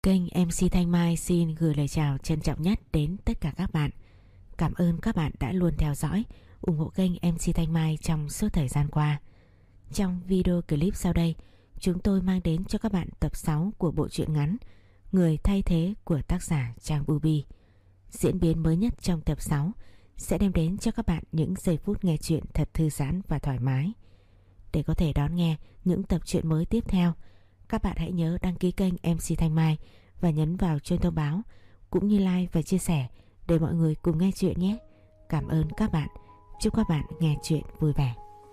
Kênh MC Thanh Mai xin gửi lời chào trân trọng nhất đến tất cả các bạn. Cảm ơn các bạn đã luôn theo dõi, ủng hộ kênh MC Thanh Mai trong suốt thời gian qua. Trong video clip sau đây, chúng tôi mang đến cho các bạn tập 6 của bộ truyện ngắn Người thay thế của tác giả Trang Bubi. Diễn biến mới nhất trong tập 6 sẽ đem đến cho các bạn những giây phút nghe truyện thật thư giãn và thoải mái. Để có thể đón nghe những tập truyện mới tiếp theo, các bạn hãy nhớ đăng ký kênh MC Thanh Mai và nhấn vào chuông thông báo, cũng như like và chia sẻ để mọi người cùng nghe chuyện nhé. Cảm ơn các bạn. Chúc các bạn nghe chuyện vui vẻ.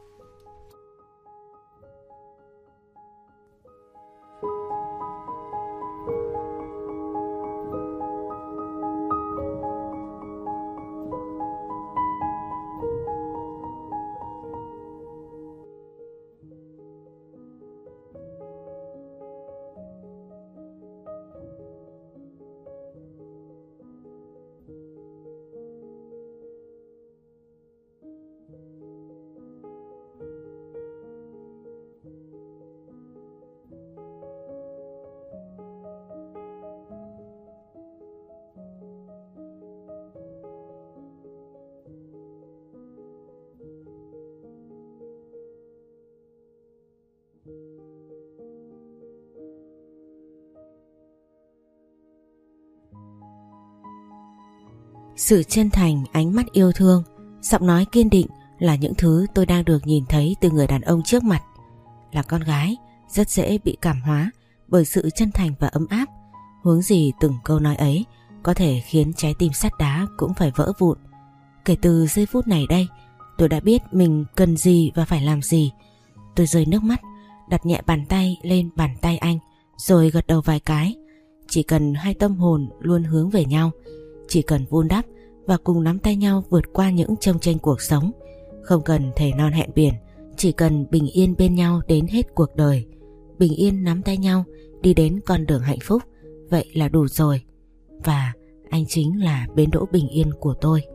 Sự chân thành, ánh mắt yêu thương, giọng nói kiên định là những thứ tôi đang được nhìn thấy từ người đàn ông trước mặt. Là con gái, rất dễ bị cảm hóa bởi sự chân thành và ấm áp. Huống gì từng câu nói ấy có thể khiến trái tim sắt đá cũng phải vỡ vụn. Kể từ giây phút này đây, tôi đã biết mình cần gì và phải làm gì. Tôi rơi nước mắt, đặt nhẹ bàn tay lên bàn tay anh, rồi gật đầu vài cái. Chỉ cần hai tâm hồn luôn hướng về nhau, chỉ cần vun đắp và cùng nắm tay nhau vượt qua những chông chênh cuộc sống, không cần thề non hẹn biển, chỉ cần bình yên bên nhau đến hết cuộc đời, bình yên nắm tay nhau đi đến con đường hạnh phúc, vậy là đủ rồi. Và anh chính là bến đỗ bình yên của tôi.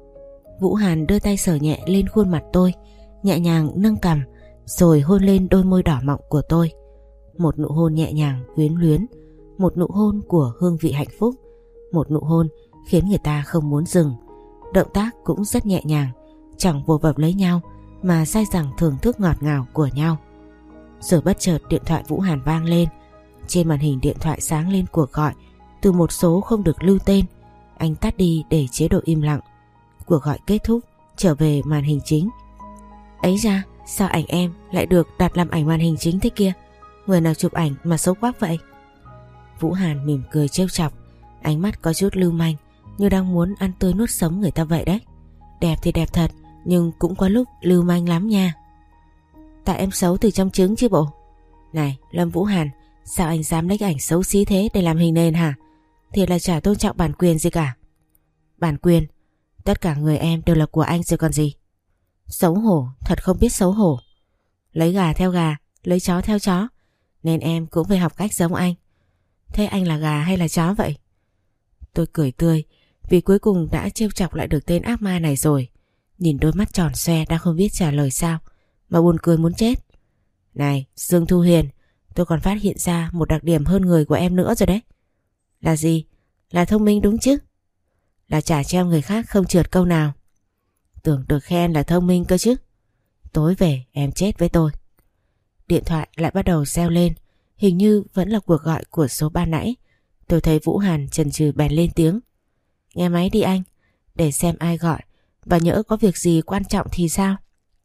Vũ Hàn đưa tay sờ nhẹ lên khuôn mặt tôi, nhẹ nhàng nâng cằm, rồi hôn lên đôi môi đỏ mọng của tôi. Một nụ hôn nhẹ nhàng quyến luyến, một nụ hôn của hương vị hạnh phúc, một nụ hôn khiến người ta không muốn dừng. Động tác cũng rất nhẹ nhàng, chẳng vồ vập lấy nhau mà dai dẳng thưởng thức ngọt ngào của nhau. Rồi bất chợt điện thoại Vũ Hàn vang lên. Trên màn hình điện thoại sáng lên cuộc gọi từ một số không được lưu tên. Anh tắt đi để chế độ im lặng. Cuộc gọi kết thúc, trở về màn hình chính. Ấy ra, sao ảnh em lại được đặt làm ảnh màn hình chính thế kia? Người nào chụp ảnh mà xấu quá vậy? Vũ Hàn mỉm cười trêu chọc, ánh mắt có chút lưu manh, như đang muốn ăn tươi nuốt sống người ta vậy đấy. Đẹp thì đẹp thật, nhưng cũng có lúc lưu manh lắm nha. Tại em xấu từ trong trứng chứ bộ. Này Lâm Vũ Hàn, sao anh dám lấy ảnh xấu xí thế để làm hình nền hả? Thì là chả tôn trọng bản quyền gì cả. Bản quyền? Tất cả người em đều là của anh rồi còn gì. Xấu hổ, thật không biết xấu hổ. Lấy gà theo gà, lấy chó theo chó, nên em cũng phải học cách giống anh. Thế anh là gà hay là chó vậy? Tôi cười tươi vì cuối cùng đã trêu chọc lại được tên ác ma này rồi. Nhìn đôi mắt tròn xoe đang không biết trả lời sao mà buồn cười muốn chết. Này Dương Thu Huyền, tôi còn phát hiện ra một đặc điểm hơn người của em nữa rồi đấy. Là gì? Là thông minh đúng chứ? Là chả treo người khác không trượt câu nào. Tưởng được khen là thông minh cơ chứ. Tối về em chết với tôi. Điện thoại lại bắt đầu reo lên. Hình như vẫn là cuộc gọi của số ban nãy. Tôi thấy Vũ Hàn chần chừ bèn lên tiếng. Nghe máy đi anh, để xem ai gọi, và nhỡ có việc gì quan trọng thì sao?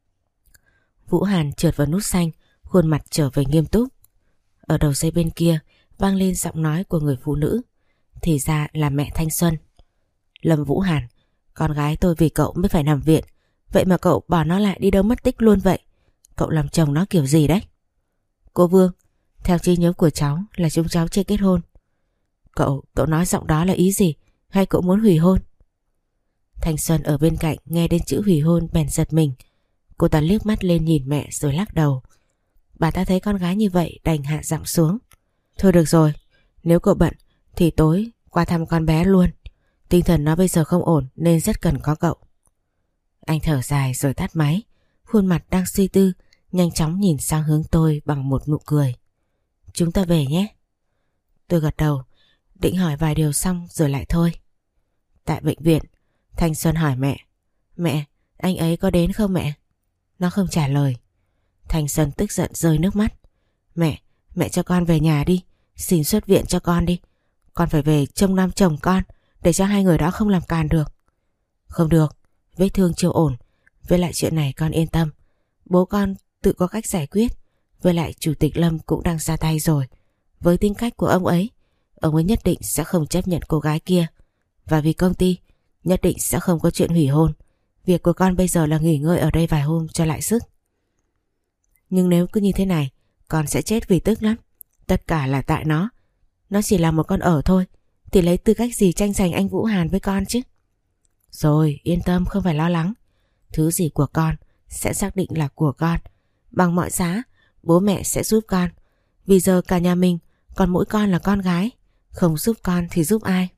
Vũ Hàn trượt vào nút xanh, khuôn mặt trở về nghiêm túc. Ở đầu dây bên kia vang lên giọng nói của người phụ nữ. Thì ra là mẹ Thanh Xuân. Lâm Vũ Hàn, con gái tôi vì cậu mới phải nằm viện, vậy mà cậu bỏ nó lại đi đâu mất tích luôn vậy? Cậu làm chồng nó kiểu gì đấy? Cô Vương, theo trí nhớ của cháu là chúng cháu chưa kết hôn. Cậu nói giọng đó là ý gì? Hay cậu muốn hủy hôn? Thanh Xuân ở bên cạnh nghe đến chữ hủy hôn bèn giật mình. Cô ta liếc mắt lên nhìn mẹ rồi lắc đầu. Bà ta thấy con gái như vậy đành hạ giọng xuống. Thôi được rồi, nếu cậu bận thì tối qua thăm con bé luôn. Tinh thần nó bây giờ không ổn nên rất cần có cậu. Anh thở dài rồi tắt máy. Khuôn mặt đang suy tư nhanh chóng nhìn sang hướng tôi bằng một nụ cười. Chúng ta về nhé. Tôi gật đầu. Định hỏi vài điều xong rồi lại thôi. Tại bệnh viện, Thanh Xuân hỏi mẹ. Mẹ, anh ấy có đến không mẹ? Nó không trả lời. Thanh Xuân tức giận rơi nước mắt. Mẹ cho con về nhà đi. Xin xuất viện cho con đi. Con phải về trông nom chồng con, để cho hai người đó không làm càn được. Không được, vết thương chưa ổn. Với lại chuyện này con yên tâm, bố con tự có cách giải quyết. Với lại Chủ tịch Lâm cũng đang ra tay rồi. Với tính cách của ông ấy nhất định sẽ không chấp nhận cô gái kia. Và vì công ty, nhất định sẽ không có chuyện hủy hôn. Việc của con bây giờ là nghỉ ngơi ở đây vài hôm cho lại sức. Nhưng nếu cứ như thế này, con sẽ chết vì tức lắm. Tất cả là tại nó. Nó chỉ là một con ở thôi, thì lấy tư cách gì tranh giành anh Vũ Hàn với con chứ? Rồi, yên tâm, không phải lo lắng. Thứ gì của con sẽ xác định là của con. Bằng mọi giá, bố mẹ sẽ giúp con. Vì giờ cả nhà mình, còn mỗi con là con gái. Không giúp con thì giúp ai?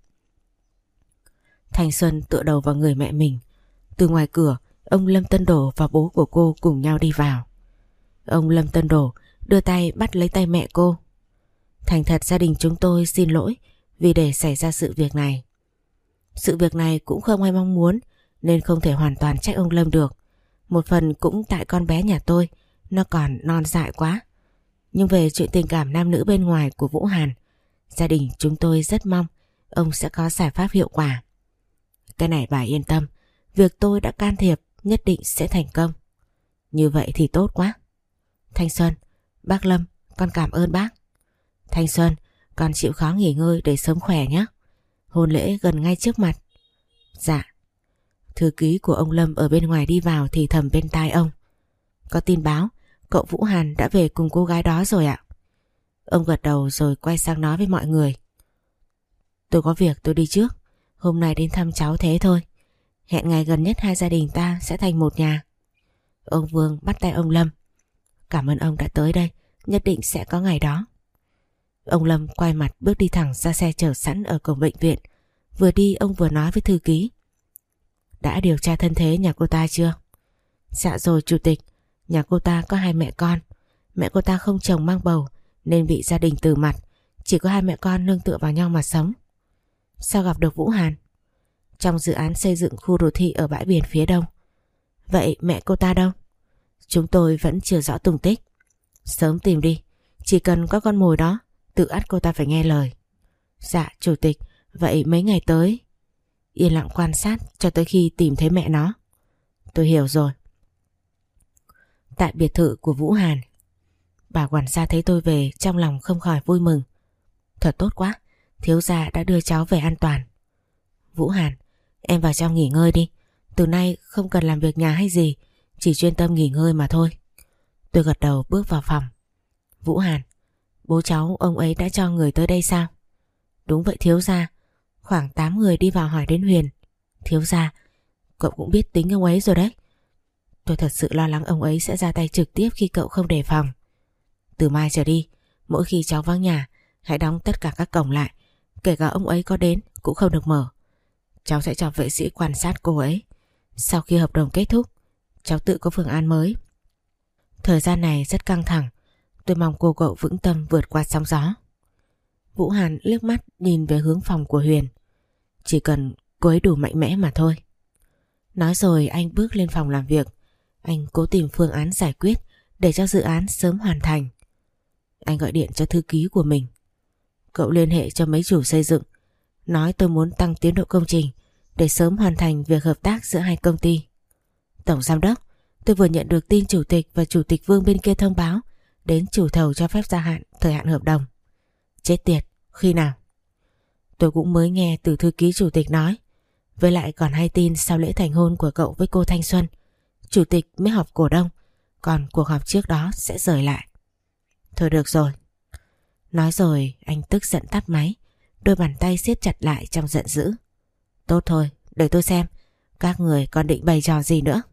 Thanh Xuân tựa đầu vào người mẹ mình. Từ ngoài cửa, ông Lâm Tân Đổ và bố của cô cùng nhau đi vào. Ông Lâm Tân Đổ đưa tay bắt lấy tay mẹ cô. Thành thật gia đình chúng tôi xin lỗi vì để xảy ra sự việc này. Sự việc này cũng không ai mong muốn, nên không thể hoàn toàn trách ông Lâm được. Một phần cũng tại con bé nhà tôi, nó còn non dại quá. Nhưng về chuyện tình cảm nam nữ bên ngoài của Vũ Hàn, gia đình chúng tôi rất mong ông sẽ có giải pháp hiệu quả. Cái này bà yên tâm, việc tôi đã can thiệp nhất định sẽ thành công. Như vậy thì tốt quá. Thanh Xuân, bác Lâm, con cảm ơn bác. Thanh Xuân, con chịu khó nghỉ ngơi để sớm khỏe nhé. Hôn lễ gần ngay trước mặt. Dạ. Thư ký của ông Lâm ở bên ngoài đi vào thì thầm bên tai ông. Có tin báo, cậu Vũ Hàn đã về cùng cô gái đó rồi ạ. Ông gật đầu rồi quay sang nói với mọi người. Tôi có việc tôi đi trước. Hôm nay đến thăm cháu thế thôi. Hẹn ngày gần nhất hai gia đình ta sẽ thành một nhà. Ông Vương bắt tay ông Lâm. Cảm ơn ông đã tới đây, nhất định sẽ có ngày đó. Ông Lâm quay mặt bước đi thẳng ra xe chờ sẵn ở cổng bệnh viện. Vừa đi ông vừa nói với thư ký. Đã điều tra thân thế nhà cô ta chưa? Dạ rồi chủ tịch. Nhà cô ta có hai mẹ con. Mẹ cô ta không chồng mang bầu nên bị gia đình từ mặt. Chỉ có hai mẹ con nương tựa vào nhau mà sống. Sao gặp được Vũ Hàn? Trong dự án xây dựng khu đô thị ở bãi biển phía đông. Vậy mẹ cô ta đâu? Chúng tôi vẫn chưa rõ tung tích. Sớm tìm đi. Chỉ cần có con mồi đó, tự ắt cô ta phải nghe lời. Dạ chủ tịch. Vậy mấy ngày tới? Yên lặng quan sát cho tới khi tìm thấy mẹ nó. Tôi hiểu rồi. Tại biệt thự của Vũ Hàn, bà quản gia thấy tôi về trong lòng không khỏi vui mừng. Thật tốt quá, thiếu gia đã đưa cháu về an toàn. Vũ Hàn, em vào trong nghỉ ngơi đi. Từ nay không cần làm việc nhà hay gì, chỉ chuyên tâm nghỉ ngơi mà thôi. Tôi gật đầu bước vào phòng. Vũ Hàn, bố cháu ông ấy đã cho người tới đây sao? Đúng vậy thiếu gia. Khoảng 8 người đi vào hỏi đến Huyền. Thiếu gia, cậu cũng biết tính ông ấy rồi đấy. Tôi thật sự lo lắng ông ấy sẽ ra tay trực tiếp khi cậu không đề phòng. Từ mai trở đi, mỗi khi cháu vắng nhà, hãy đóng tất cả các cổng lại. Kể cả ông ấy có đến cũng không được mở. Cháu sẽ cho vệ sĩ quan sát cô ấy. Sau khi hợp đồng kết thúc, cháu tự có phương án mới. Thời gian này rất căng thẳng. Tôi mong cô cậu vững tâm vượt qua sóng gió. Vũ Hàn liếc mắt nhìn về hướng phòng của Huyền. Chỉ cần cô ấy đủ mạnh mẽ mà thôi. Nói rồi anh bước lên phòng làm việc. Anh cố tìm phương án giải quyết để cho dự án sớm hoàn thành. Anh gọi điện cho thư ký của mình. Cậu liên hệ cho mấy chủ xây dựng, nói tôi muốn tăng tiến độ công trình để sớm hoàn thành việc hợp tác giữa hai công ty. Tổng giám đốc, tôi vừa nhận được tin chủ tịch và chủ tịch Vương bên kia thông báo đến chủ thầu cho phép gia hạn thời hạn hợp đồng. Chết tiệt, khi nào? Tôi cũng mới nghe từ thư ký chủ tịch nói. Với lại còn hay tin sau lễ thành hôn của cậu với cô Thanh Xuân, chủ tịch mới họp cổ đông, còn cuộc họp trước đó sẽ rời lại. Thôi được rồi. Nói rồi anh tức giận tắt máy, đôi bàn tay siết chặt lại trong giận dữ. Tốt thôi, để tôi xem các người còn định bày trò gì nữa.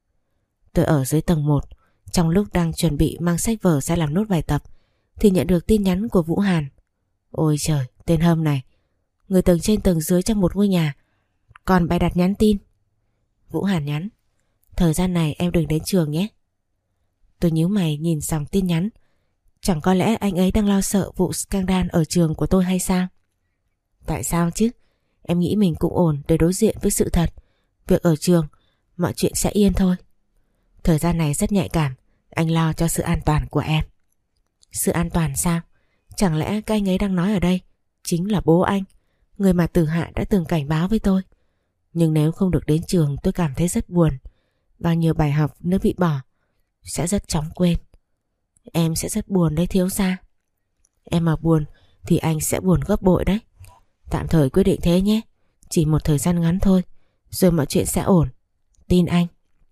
Tôi ở dưới tầng 1, trong lúc đang chuẩn bị mang sách vở ra làm nốt bài tập thì nhận được tin nhắn của Vũ Hàn. Ôi trời, tên hâm này. Người tầng trên tầng dưới trong một ngôi nhà còn bày đặt nhắn tin. Vũ Hàn nhắn: thời gian này em đừng đến trường nhé. Tôi nhíu mày nhìn dòng tin nhắn. Chẳng có lẽ anh ấy đang lo sợ vụ scandal ở trường của tôi hay sao? Tại sao chứ? Em nghĩ mình cũng ổn để đối diện với sự thật. Việc ở trường, mọi chuyện sẽ yên thôi. Thời gian này rất nhạy cảm, anh lo cho sự an toàn của em. Sự an toàn sao? Chẳng lẽ cái anh ấy đang nói ở đây chính là bố anh, người mà Tử Hạ đã từng cảnh báo với tôi. Nhưng nếu không được đến trường tôi cảm thấy rất buồn. Bao nhiêu bài học nếu bị bỏ sẽ rất chóng quên. Em sẽ rất buồn đấy thiếu gia. Em mà buồn thì anh sẽ buồn gấp bội đấy. Tạm thời quyết định thế nhé. Chỉ một thời gian ngắn thôi, rồi mọi chuyện sẽ ổn. Tin anh.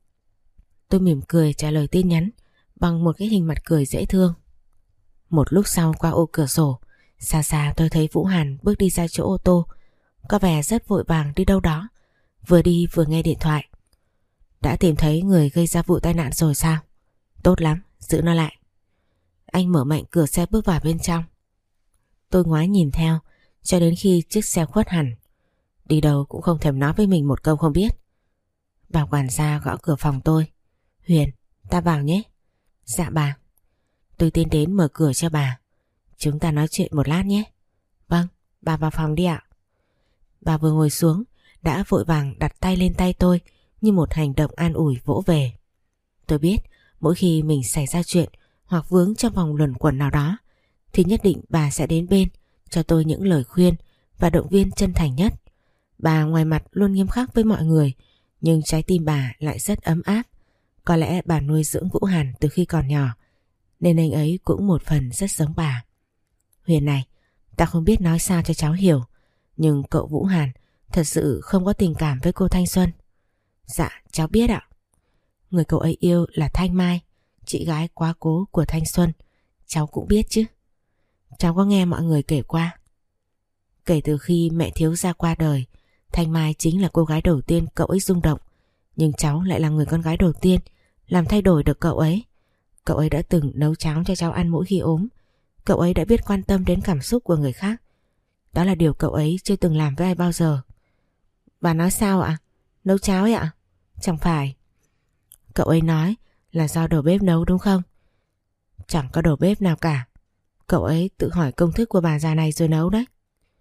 Tôi mỉm cười trả lời tin nhắn bằng một cái hình mặt cười dễ thương. Một lúc sau qua ô cửa sổ, xa xa tôi thấy Vũ Hàn bước đi ra chỗ ô tô. Có vẻ rất vội vàng đi đâu đó, vừa đi vừa nghe điện thoại. Đã tìm thấy người gây ra vụ tai nạn rồi sao? Tốt lắm, giữ nó lại. Anh mở mạnh cửa xe bước vào bên trong. Tôi ngoái nhìn theo cho đến khi chiếc xe khuất hẳn. Đi đâu cũng không thèm nói với mình một câu không biết. Bà quản gia gõ cửa phòng tôi. Huyền, ta vào nhé. Dạ bà. Tôi tiến đến mở cửa cho bà. Chúng ta nói chuyện một lát nhé. Vâng, bà vào phòng đi ạ. Bà vừa ngồi xuống đã vội vàng đặt tay lên tay tôi như một hành động an ủi vỗ về. Tôi biết mỗi khi mình xảy ra chuyện hoặc vướng trong vòng luẩn quẩn nào đó thì nhất định bà sẽ đến bên cho tôi những lời khuyên và động viên chân thành nhất. Bà ngoài mặt luôn nghiêm khắc với mọi người, nhưng trái tim bà lại rất ấm áp. Có lẽ bà nuôi dưỡng Vũ Hàn từ khi còn nhỏ, nên anh ấy cũng một phần rất giống bà. Huyền này, ta không biết nói sao cho cháu hiểu, nhưng cậu Vũ Hàn thật sự không có tình cảm với cô Thanh Xuân. Dạ, cháu biết ạ. Người cậu ấy yêu là Thanh Mai, chị gái quá cố của Thanh Xuân. Cháu cũng biết chứ. Cháu có nghe mọi người kể qua. Kể từ khi mẹ thiếu gia qua đời, Thanh Mai chính là cô gái đầu tiên cậu ấy rung động. Nhưng cháu lại là người con gái đầu tiên làm thay đổi được cậu ấy. Cậu ấy đã từng nấu cháo cho cháu ăn mỗi khi ốm. Cậu ấy đã biết quan tâm đến cảm xúc của người khác. Đó là điều cậu ấy chưa từng làm với ai bao giờ. Bà nói sao ạ? Nấu cháo ấy ạ? Chẳng phải. Cậu ấy nói là do đầu bếp nấu đúng không? Chẳng có đầu bếp nào cả. Cậu ấy tự hỏi công thức của bà già này rồi nấu đấy.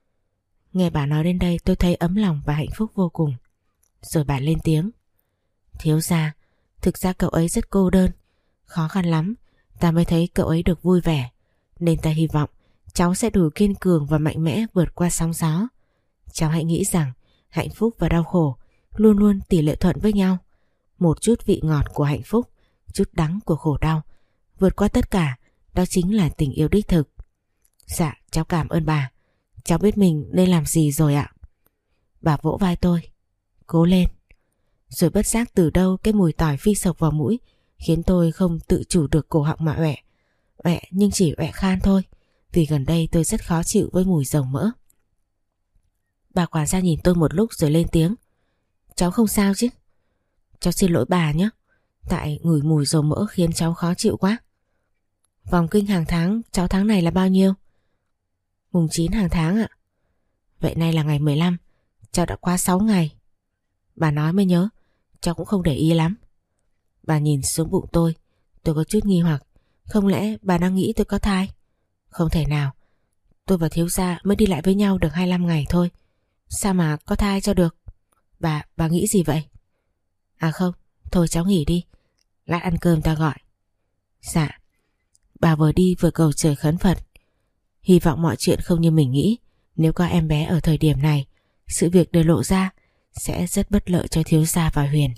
Nghe bà nói đến đây tôi thấy ấm lòng và hạnh phúc vô cùng. Rồi bà lên tiếng. Thiếu gia, thực ra cậu ấy rất cô đơn. Khó khăn lắm ta mới thấy cậu ấy được vui vẻ. Nên ta hy vọng cháu sẽ đủ kiên cường và mạnh mẽ vượt qua sóng gió. Cháu hãy nghĩ rằng hạnh phúc và đau khổ luôn luôn tỷ lệ thuận với nhau. Một chút vị ngọt của hạnh phúc, chút đắng của khổ đau. Vượt qua tất cả, đó chính là tình yêu đích thực. Dạ, cháu cảm ơn bà. Cháu biết mình nên làm gì rồi ạ. Bà vỗ vai tôi. Cố lên. Rồi bất giác từ đâu cái mùi tỏi phi sộc vào mũi khiến tôi không tự chủ được cổ họng mà ọe. Ọe nhưng chỉ ọe khan thôi, vì gần đây tôi rất khó chịu với mùi dầu mỡ. Bà quản gia nhìn tôi một lúc rồi lên tiếng. Cháu không sao chứ? Cháu xin lỗi bà nhé. Tại ngửi mùi dầu mỡ khiến cháu khó chịu quá. Vòng kinh hàng tháng cháu tháng này là bao nhiêu? Mùng 9 hàng tháng ạ. Vậy nay là ngày 15, cháu đã qua 6 ngày. Bà nói mới nhớ, cháu cũng không để ý lắm. Bà nhìn xuống bụng tôi có chút nghi hoặc. Không lẽ bà đang nghĩ tôi có thai? Không thể nào. Tôi và thiếu gia mới đi lại với nhau được 25 ngày thôi. Sao mà có thai cho được? Bà nghĩ gì vậy? À không, thôi cháu nghỉ đi. Lát ăn cơm ta gọi. Dạ. Bà vừa đi vừa cầu trời khấn Phật. Hy vọng mọi chuyện không như mình nghĩ. Nếu có em bé ở thời điểm này, sự việc để lộ ra sẽ rất bất lợi cho thiếu gia và Huyền.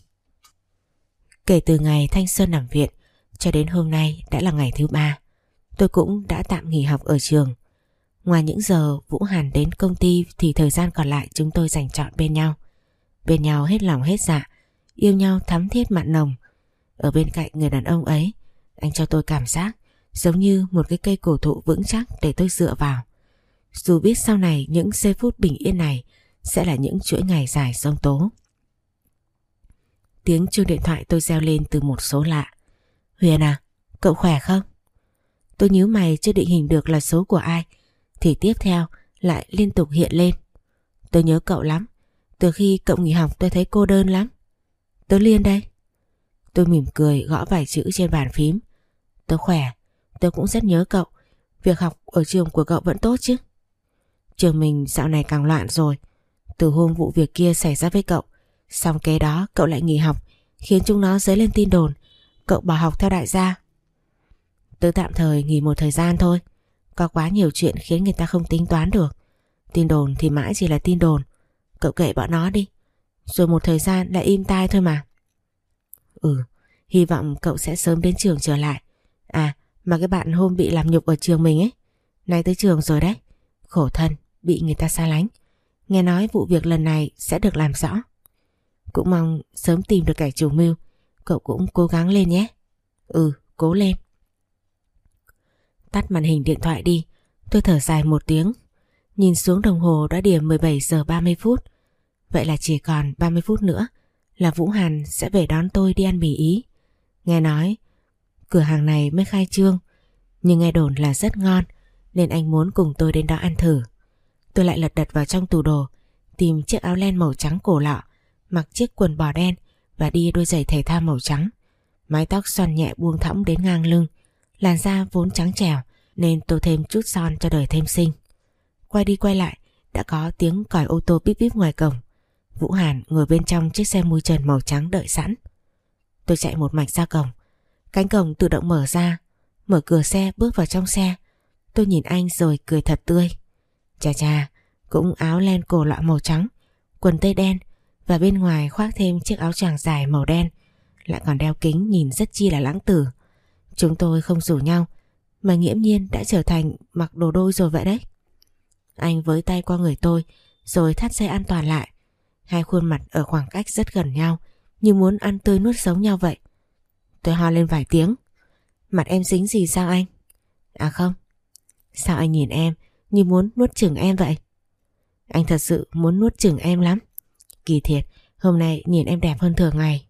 Kể từ ngày Thanh Xuân nằm viện cho đến hôm nay đã là ngày thứ 3. Tôi cũng đã tạm nghỉ học ở trường. Ngoài những giờ Vũ Hàn đến công ty thì thời gian còn lại chúng tôi dành trọn bên nhau. Bên nhau hết lòng hết dạ, yêu nhau thắm thiết mặn nồng. Ở bên cạnh người đàn ông ấy, anh cho tôi cảm giác giống như một cái cây cổ thụ vững chắc để tôi dựa vào. Dù biết sau này những giây phút bình yên này sẽ là những chuỗi ngày dài giông tố. Tiếng chuông điện thoại tôi reo lên từ một số lạ. Huyền à, cậu khỏe không? Tôi nhíu mày chưa định hình được là số của ai thì tiếp theo lại liên tục hiện lên. Tôi nhớ cậu lắm. Từ khi cậu nghỉ học tôi thấy cô đơn lắm. Tớ Liên đây. Tôi mỉm cười gõ vài chữ trên bàn phím. Tớ khỏe. Tớ cũng rất nhớ cậu. Việc học ở trường của cậu vẫn tốt chứ? Trường mình dạo này càng loạn rồi. Từ hôm vụ việc kia xảy ra với cậu, xong kế đó cậu lại nghỉ học, khiến chúng nó dấy lên tin đồn cậu bỏ học theo đại gia. Tớ tạm thời nghỉ một thời gian thôi. Có quá nhiều chuyện khiến người ta không tính toán được. Tin đồn thì mãi chỉ là tin đồn. Cậu kệ bọn nó đi. Rồi một thời gian lại im tai thôi mà. Hy vọng cậu sẽ sớm đến trường trở lại. À mà cái bạn hôm bị làm nhục ở trường mình ấy, nay tới trường rồi đấy. Khổ thân, bị người ta xa lánh. Nghe nói vụ việc lần này sẽ được làm rõ. Cũng mong sớm tìm được kẻ chủ mưu. Cậu cũng cố gắng lên nhé. Cố lên. Tắt màn hình điện thoại đi. Tôi thở dài một tiếng. Nhìn xuống đồng hồ đã điểm 17 giờ 30 phút. Vậy là chỉ còn 30 phút nữa là Vũ Hàn sẽ về đón tôi đi ăn mì Ý. Nghe nói cửa hàng này mới khai trương, nhưng nghe đồn là rất ngon, nên anh muốn cùng tôi đến đó ăn thử. Tôi lại lật đật vào trong tủ đồ, tìm chiếc áo len màu trắng cổ lọ, mặc chiếc quần bò đen và đi đôi giày thể thao màu trắng. Mái tóc xoăn nhẹ buông thõng đến ngang lưng, làn da vốn trắng trẻo nên tô thêm chút son cho đời thêm xinh. Quay đi quay lại đã có tiếng còi ô tô bíp bíp ngoài cổng. Vũ Hàn ngồi bên trong chiếc xe mui trần màu trắng đợi sẵn. Tôi chạy một mạch ra cổng. Cánh cổng tự động mở ra, mở cửa xe bước vào trong xe. Tôi nhìn anh rồi cười thật tươi. Chà chà, cũng áo len cổ lọ màu trắng, quần tây đen và bên ngoài khoác thêm chiếc áo choàng dài màu đen, lại còn đeo kính nhìn rất chi là lãng tử. Chúng tôi không rủ nhau mà nghiễm nhiên đã trở thành mặc đồ đôi rồi vậy đấy. Anh với tay qua người tôi rồi thắt dây an toàn lại. Hai khuôn mặt ở khoảng cách rất gần nhau, như muốn ăn tươi nuốt sống nhau vậy. Tôi ho lên vài tiếng. Mặt em dính gì sao anh? À không. Sao anh nhìn em như muốn nuốt chửng em vậy? Anh thật sự muốn nuốt chửng em lắm. Kỳ thiệt, hôm nay nhìn em đẹp hơn thường ngày.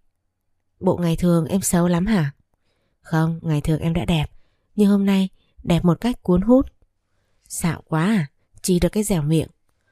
Bộ ngày thường em xấu lắm hả? Không, ngày thường em đã đẹp, nhưng hôm nay đẹp một cách cuốn hút. Xạo quá à, chỉ được cái dẻo miệng.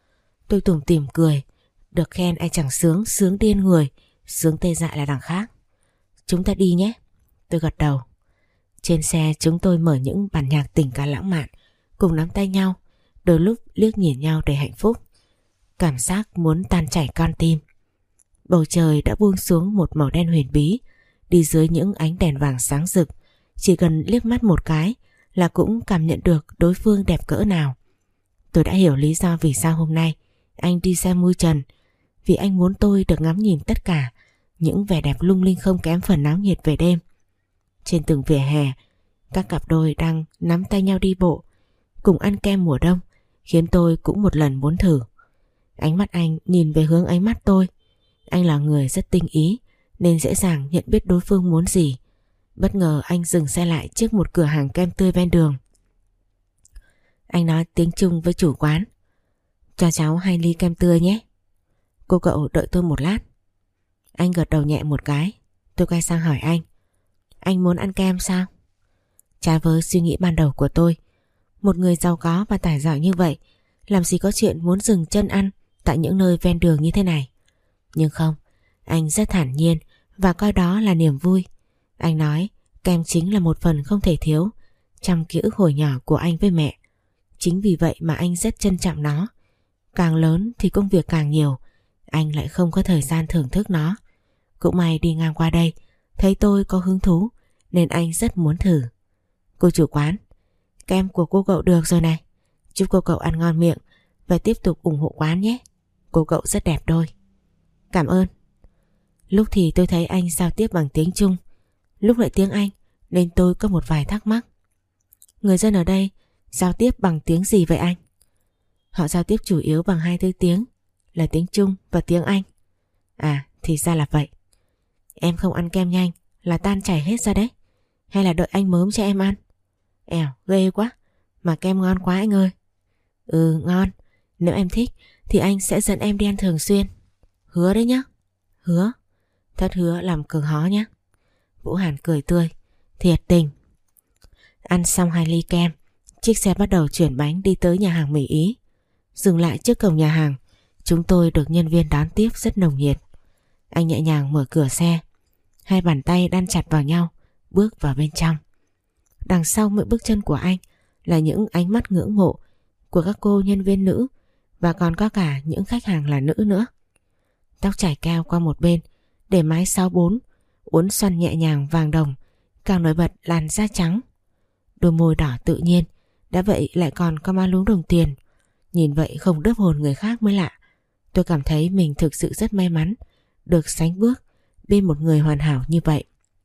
Tôi tủm tỉm cười. Được khen ai chẳng sướng, sướng điên người, sướng tê dại là đằng khác. Chúng ta đi nhé. Tôi gật đầu. Trên xe chúng tôi mở những bản nhạc tình ca lãng mạn, cùng nắm tay nhau, đôi lúc liếc nhìn nhau đầy hạnh phúc. Cảm giác muốn tan chảy con tim. Bầu trời đã buông xuống một màu đen huyền bí, đi dưới những ánh đèn vàng sáng rực. Chỉ cần liếc mắt một cái là cũng cảm nhận được đối phương đẹp cỡ nào. Tôi đã hiểu lý do vì sao hôm nay anh đi xe mui trần, vì anh muốn tôi được ngắm nhìn tất cả những vẻ đẹp lung linh không kém phần náo nhiệt về đêm. Trên từng vỉa hè, các cặp đôi đang nắm tay nhau đi bộ, cùng ăn kem mùa đông, khiến tôi cũng một lần muốn thử. Ánh mắt anh nhìn về hướng ánh mắt tôi. Anh là người rất tinh ý nên dễ dàng nhận biết đối phương muốn gì. Bất ngờ anh dừng xe lại trước một cửa hàng kem tươi ven đường. Anh nói tiếng Trung với chủ quán: cho cháu 2 ly kem tươi nhé. Cô cậu đợi tôi một lát. Anh gật đầu nhẹ một cái. Tôi quay sang hỏi anh muốn ăn kem sao? Trái với suy nghĩ ban đầu của tôi, một người giàu có và tài giỏi như vậy làm gì có chuyện muốn dừng chân ăn tại những nơi ven đường như thế này. Nhưng không, anh rất thản nhiên và coi đó là niềm vui. Anh nói kem chính là một phần không thể thiếu trong ký ức hồi nhỏ của anh với mẹ. Chính vì vậy mà anh rất trân trọng nó. Càng lớn thì công việc càng nhiều, anh lại không có thời gian thưởng thức nó. Cũng may đi ngang qua đây, thấy tôi có hứng thú nên anh rất muốn thử. Cô chủ quán, kem của cô cậu được rồi này. Chúc cô cậu ăn ngon miệng và tiếp tục ủng hộ quán nhé. Cô cậu rất đẹp đôi. Cảm ơn. Lúc thì tôi thấy anh giao tiếp bằng tiếng Trung, lúc lại tiếng Anh, nên tôi có một vài thắc mắc. Người dân ở đây giao tiếp bằng tiếng gì vậy anh? Họ giao tiếp chủ yếu bằng 2 thứ tiếng là tiếng Trung và tiếng Anh. À, thì ra là vậy. Em không ăn kem nhanh là tan chảy hết ra đấy. Hay là đợi anh mớm cho em ăn? Ẻo, ghê quá. Mà kem ngon quá anh ơi. Ngon. Nếu em thích thì anh sẽ dẫn em đi ăn thường xuyên. Hứa đấy nhá. Hứa. Thất hứa làm cờ hó nhá. Vũ Hàn cười tươi. Thiệt tình. Ăn xong 2 ly kem, chiếc xe bắt đầu chuyển bánh đi tới nhà hàng mì Ý. Dừng lại trước cổng nhà hàng, chúng tôi được nhân viên đón tiếp rất nồng nhiệt. Anh nhẹ nhàng mở cửa xe, 2 bàn tay đan chặt vào nhau, bước vào bên trong. Đằng sau mỗi bước chân của anh là những ánh mắt ngưỡng mộ của các cô nhân viên nữ và còn có cả những khách hàng là nữ nữa. Tóc chải keo qua một bên, để mái 64, uốn xoăn nhẹ nhàng vàng đồng, càng nổi bật làn da trắng. Đôi môi đỏ tự nhiên, đã vậy lại còn có má lúm đồng tiền. Nhìn vậy không đớp hồn người khác mới lạ. Tôi cảm thấy mình thực sự rất may mắn được sánh bước bên một người hoàn hảo như vậy.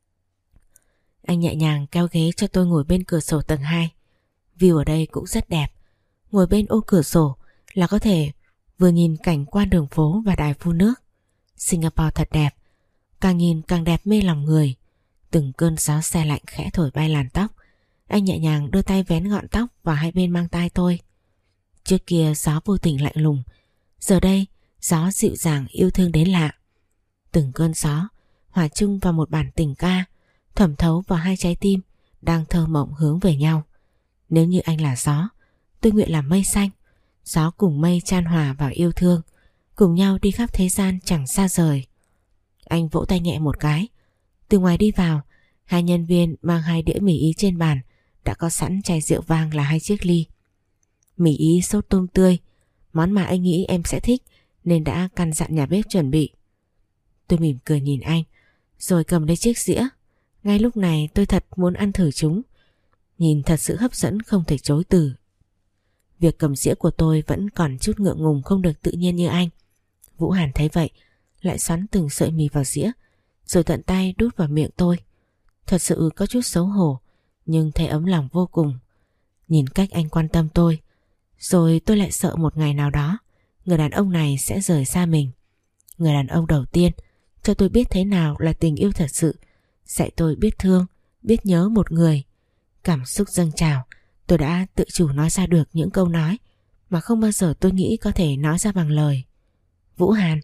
Anh nhẹ nhàng kéo ghế cho tôi ngồi bên cửa sổ tầng 2. View ở đây cũng rất đẹp. Ngồi bên ô cửa sổ là có thể vừa nhìn cảnh quan đường phố và đài phun nước. Singapore thật đẹp, càng nhìn càng đẹp mê lòng người. Từng cơn gió se lạnh khẽ thổi bay làn tóc. Anh nhẹ nhàng đưa tay vén gọn tóc vào hai bên mang tai tôi. Trước kia gió vô tình lạnh lùng, giờ đây gió dịu dàng yêu thương đến lạ. Từng cơn gió hòa chung vào một bản tình ca, thẩm thấu vào hai trái tim đang thơ mộng hướng về nhau. Nếu như anh là gió, tôi nguyện là mây xanh. Gió cùng mây chan hòa vào yêu thương, cùng nhau đi khắp thế gian chẳng xa rời. Anh vỗ tay nhẹ một cái. Từ ngoài đi vào, hai nhân viên mang hai đĩa mì ý trên bàn đã có sẵn chai rượu vang là hai chiếc ly. Mì ý sốt tôm tươi, món mà anh nghĩ em sẽ thích nên đã căn dặn nhà bếp chuẩn bị. Tôi mỉm cười nhìn anh, rồi cầm lấy chiếc dĩa. Ngay lúc này tôi thật muốn ăn thử chúng. Nhìn thật sự hấp dẫn không thể chối từ. Việc cầm dĩa của tôi vẫn còn chút ngượng ngùng không được tự nhiên như anh. Vũ Hàn thấy vậy, lại xoắn từng sợi mì vào dĩa, rồi tận tay đút vào miệng tôi. Thật sự có chút xấu hổ, nhưng thấy ấm lòng vô cùng. Nhìn cách anh quan tâm tôi, rồi tôi lại sợ một ngày nào đó người đàn ông này sẽ rời xa mình. Người đàn ông đầu tiên cho tôi biết thế nào là tình yêu thật sự, dạy tôi biết thương, biết nhớ một người. Cảm xúc dâng trào, tôi đã tự chủ nói ra được những câu nói mà không bao giờ tôi nghĩ có thể nói ra bằng lời. Vũ Hàn.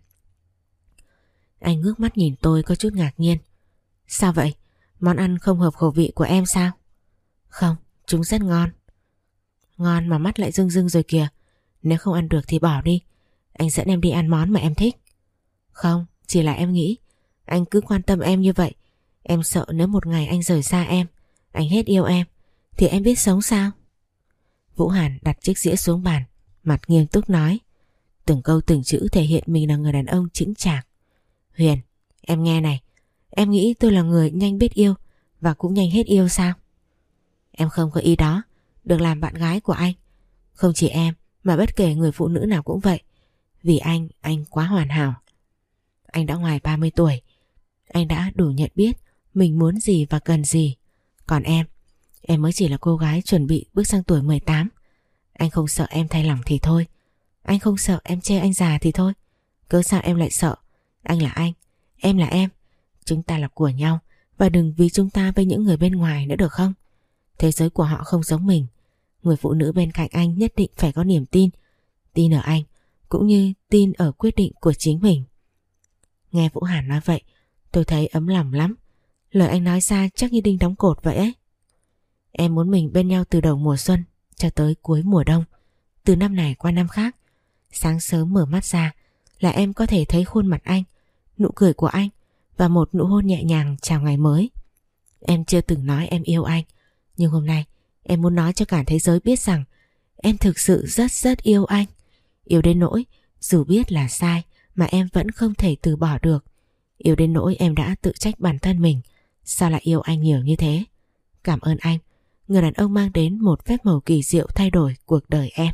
Anh ngước mắt nhìn tôi có chút ngạc nhiên. Sao vậy? Món ăn không hợp khẩu vị của em sao? Không, chúng rất ngon. Ngon mà mắt lại rưng rưng rồi kìa. Nếu không ăn được thì bỏ đi. Anh dẫn em đi ăn món mà em thích. Không, chỉ là em nghĩ anh cứ quan tâm em như vậy. Em sợ nếu một ngày anh rời xa em, anh hết yêu em, thì em biết sống sao? Vũ Hàn đặt chiếc dĩa xuống bàn, mặt nghiêm túc nói. Từng câu từng chữ thể hiện mình là người đàn ông chững chạc. Huyền, em nghe này. Em nghĩ tôi là người nhanh biết yêu và cũng nhanh hết yêu sao? Em không có ý đó. Được làm bạn gái của anh. Không chỉ em mà bất kể người phụ nữ nào cũng vậy. Vì anh quá hoàn hảo. Anh đã ngoài 30 tuổi. Anh đã đủ nhận biết mình muốn gì và cần gì. Còn em mới chỉ là cô gái chuẩn bị bước sang tuổi 18. Anh không sợ em thay lòng thì thôi. Anh không sợ em chê anh già thì thôi. Cớ sao em lại sợ? Anh là anh, em là em. Chúng ta là của nhau. Và đừng vì chúng ta với những người bên ngoài nữa được không? Thế giới của họ không giống mình. Người phụ nữ bên cạnh anh nhất định phải có niềm tin. Tin ở anh, cũng như tin ở quyết định của chính mình. Nghe Vũ Hàn nói vậy, tôi thấy ấm lòng lắm. Lời anh nói ra chắc như đinh đóng cột vậy ấy. Em muốn mình bên nhau từ đầu mùa xuân cho tới cuối mùa đông. Từ năm này qua năm khác. Sáng sớm mở mắt ra là em có thể thấy khuôn mặt anh, nụ cười của anh và một nụ hôn nhẹ nhàng chào ngày mới. Em chưa từng nói em yêu anh, nhưng hôm nay em muốn nói cho cả thế giới biết rằng em thực sự rất rất yêu anh. Yêu đến nỗi dù biết là sai mà em vẫn không thể từ bỏ được. Yêu đến nỗi em đã tự trách bản thân mình. Sao lại yêu anh nhiều như thế? Cảm ơn anh, người đàn ông mang đến một phép màu kỳ diệu thay đổi cuộc đời em.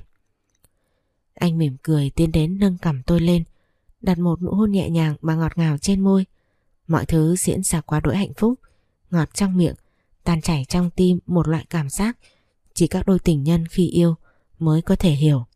Anh mỉm cười tiến đến nâng cằm tôi lên, đặt một nụ hôn nhẹ nhàng mà ngọt ngào trên môi. Mọi thứ diễn ra quá đỗi hạnh phúc, ngọt trong miệng, tan chảy trong tim một loại cảm giác chỉ các đôi tình nhân khi yêu mới có thể hiểu.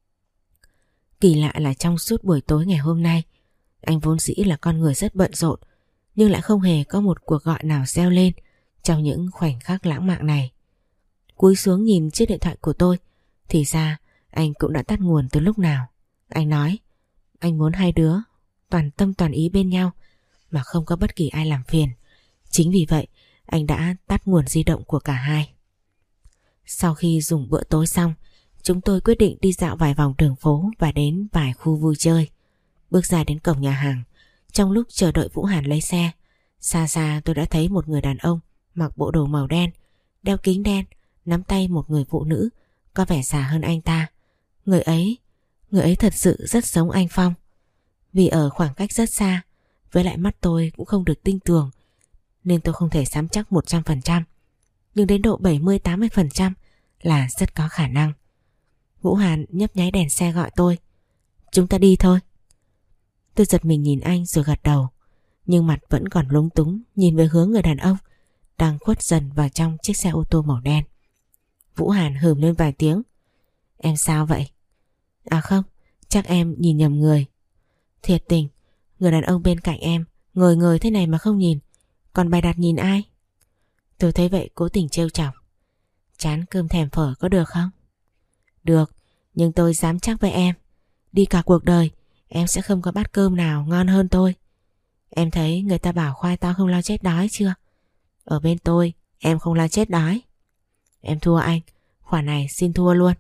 Kỳ lạ là trong suốt buổi tối ngày hôm nay, anh vốn dĩ là con người rất bận rộn, nhưng lại không hề có một cuộc gọi nào reo lên trong những khoảnh khắc lãng mạn này. Cúi xuống nhìn chiếc điện thoại của tôi, thì ra anh cũng đã tắt nguồn từ lúc nào. Anh nói, anh muốn hai đứa toàn tâm toàn ý bên nhau mà không có bất kỳ ai làm phiền. Chính vì vậy, anh đã tắt nguồn di động của cả hai. Sau khi dùng bữa tối xong, chúng tôi quyết định đi dạo vài vòng đường phố và đến vài khu vui chơi. Bước ra đến cổng nhà hàng, trong lúc chờ đợi Vũ Hàn lấy xe, xa xa tôi đã thấy một người đàn ông mặc bộ đồ màu đen, đeo kính đen, nắm tay một người phụ nữ có vẻ già hơn anh ta. Người ấy thật sự rất giống anh Phong. Vì ở khoảng cách rất xa, với lại mắt tôi cũng không được tinh tường, nên tôi không thể dám chắc 100%, nhưng đến độ 70-80% là rất có khả năng. Vũ Hàn nhấp nháy đèn xe gọi tôi. Chúng ta đi thôi. Tôi giật mình nhìn anh rồi gật đầu, nhưng mặt vẫn còn lúng túng nhìn về hướng người đàn ông đang khuất dần vào trong chiếc xe ô tô màu đen. Vũ Hàn hừm lên vài tiếng. Em sao vậy? À không, chắc em nhìn nhầm người. Thiệt tình, người đàn ông bên cạnh em ngời ngời thế này mà không nhìn, còn bày đặt nhìn ai? Tôi thấy vậy cố tình trêu chọc. Chán cơm thèm phở có được không? Được, nhưng tôi dám chắc với em, đi cả cuộc đời em sẽ không có bát cơm nào ngon hơn tôi. Em thấy người ta bảo khoai to không lo chết đói chưa? Ở bên tôi em không lo chết đói. Em thua anh, khoản này xin thua luôn.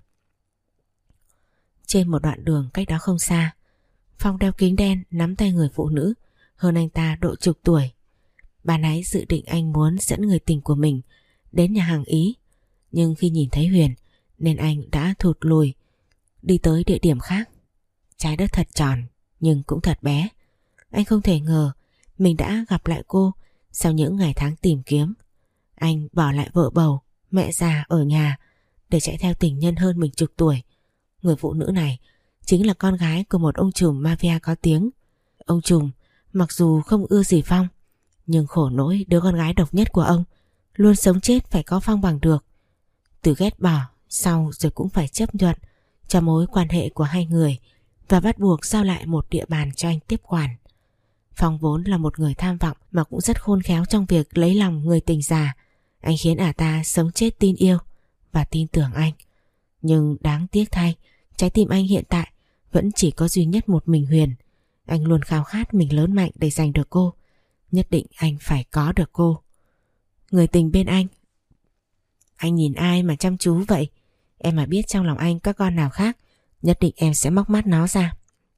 Trên một đoạn đường cách đó không xa, Phong đeo kính đen nắm tay người phụ nữ hơn anh ta độ chục tuổi. Ban nãy dự định anh muốn dẫn người tình của mình đến nhà hàng Ý, nhưng khi nhìn thấy Huyền nên anh đã thụt lùi đi tới địa điểm khác. Trái đất thật tròn nhưng cũng thật bé. Anh không thể ngờ mình đã gặp lại cô sau những ngày tháng tìm kiếm. Anh bỏ lại vợ bầu, mẹ già ở nhà để chạy theo tình nhân hơn mình chục tuổi. Người phụ nữ này chính là con gái của một ông trùm mafia có tiếng. Ông trùm mặc dù không ưa gì Phong, nhưng khổ nỗi đứa con gái độc nhất của ông luôn sống chết phải có Phong bằng được. Từ ghét bỏ sau rồi cũng phải chấp nhận cho mối quan hệ của hai người và bắt buộc giao lại một địa bàn cho anh tiếp quản. Phong vốn là một người tham vọng mà cũng rất khôn khéo trong việc lấy lòng người tình già. Anh khiến ả ta sống chết tin yêu và tin tưởng anh. Nhưng đáng tiếc thay, trái tim anh hiện tại vẫn chỉ có duy nhất một mình Huyền. Anh luôn khao khát mình lớn mạnh để giành được cô. Nhất định anh phải có được cô. Người tình bên anh nhìn ai mà chăm chú vậy? Em mà biết trong lòng anh có con nào khác, nhất định em sẽ móc mắt nó ra.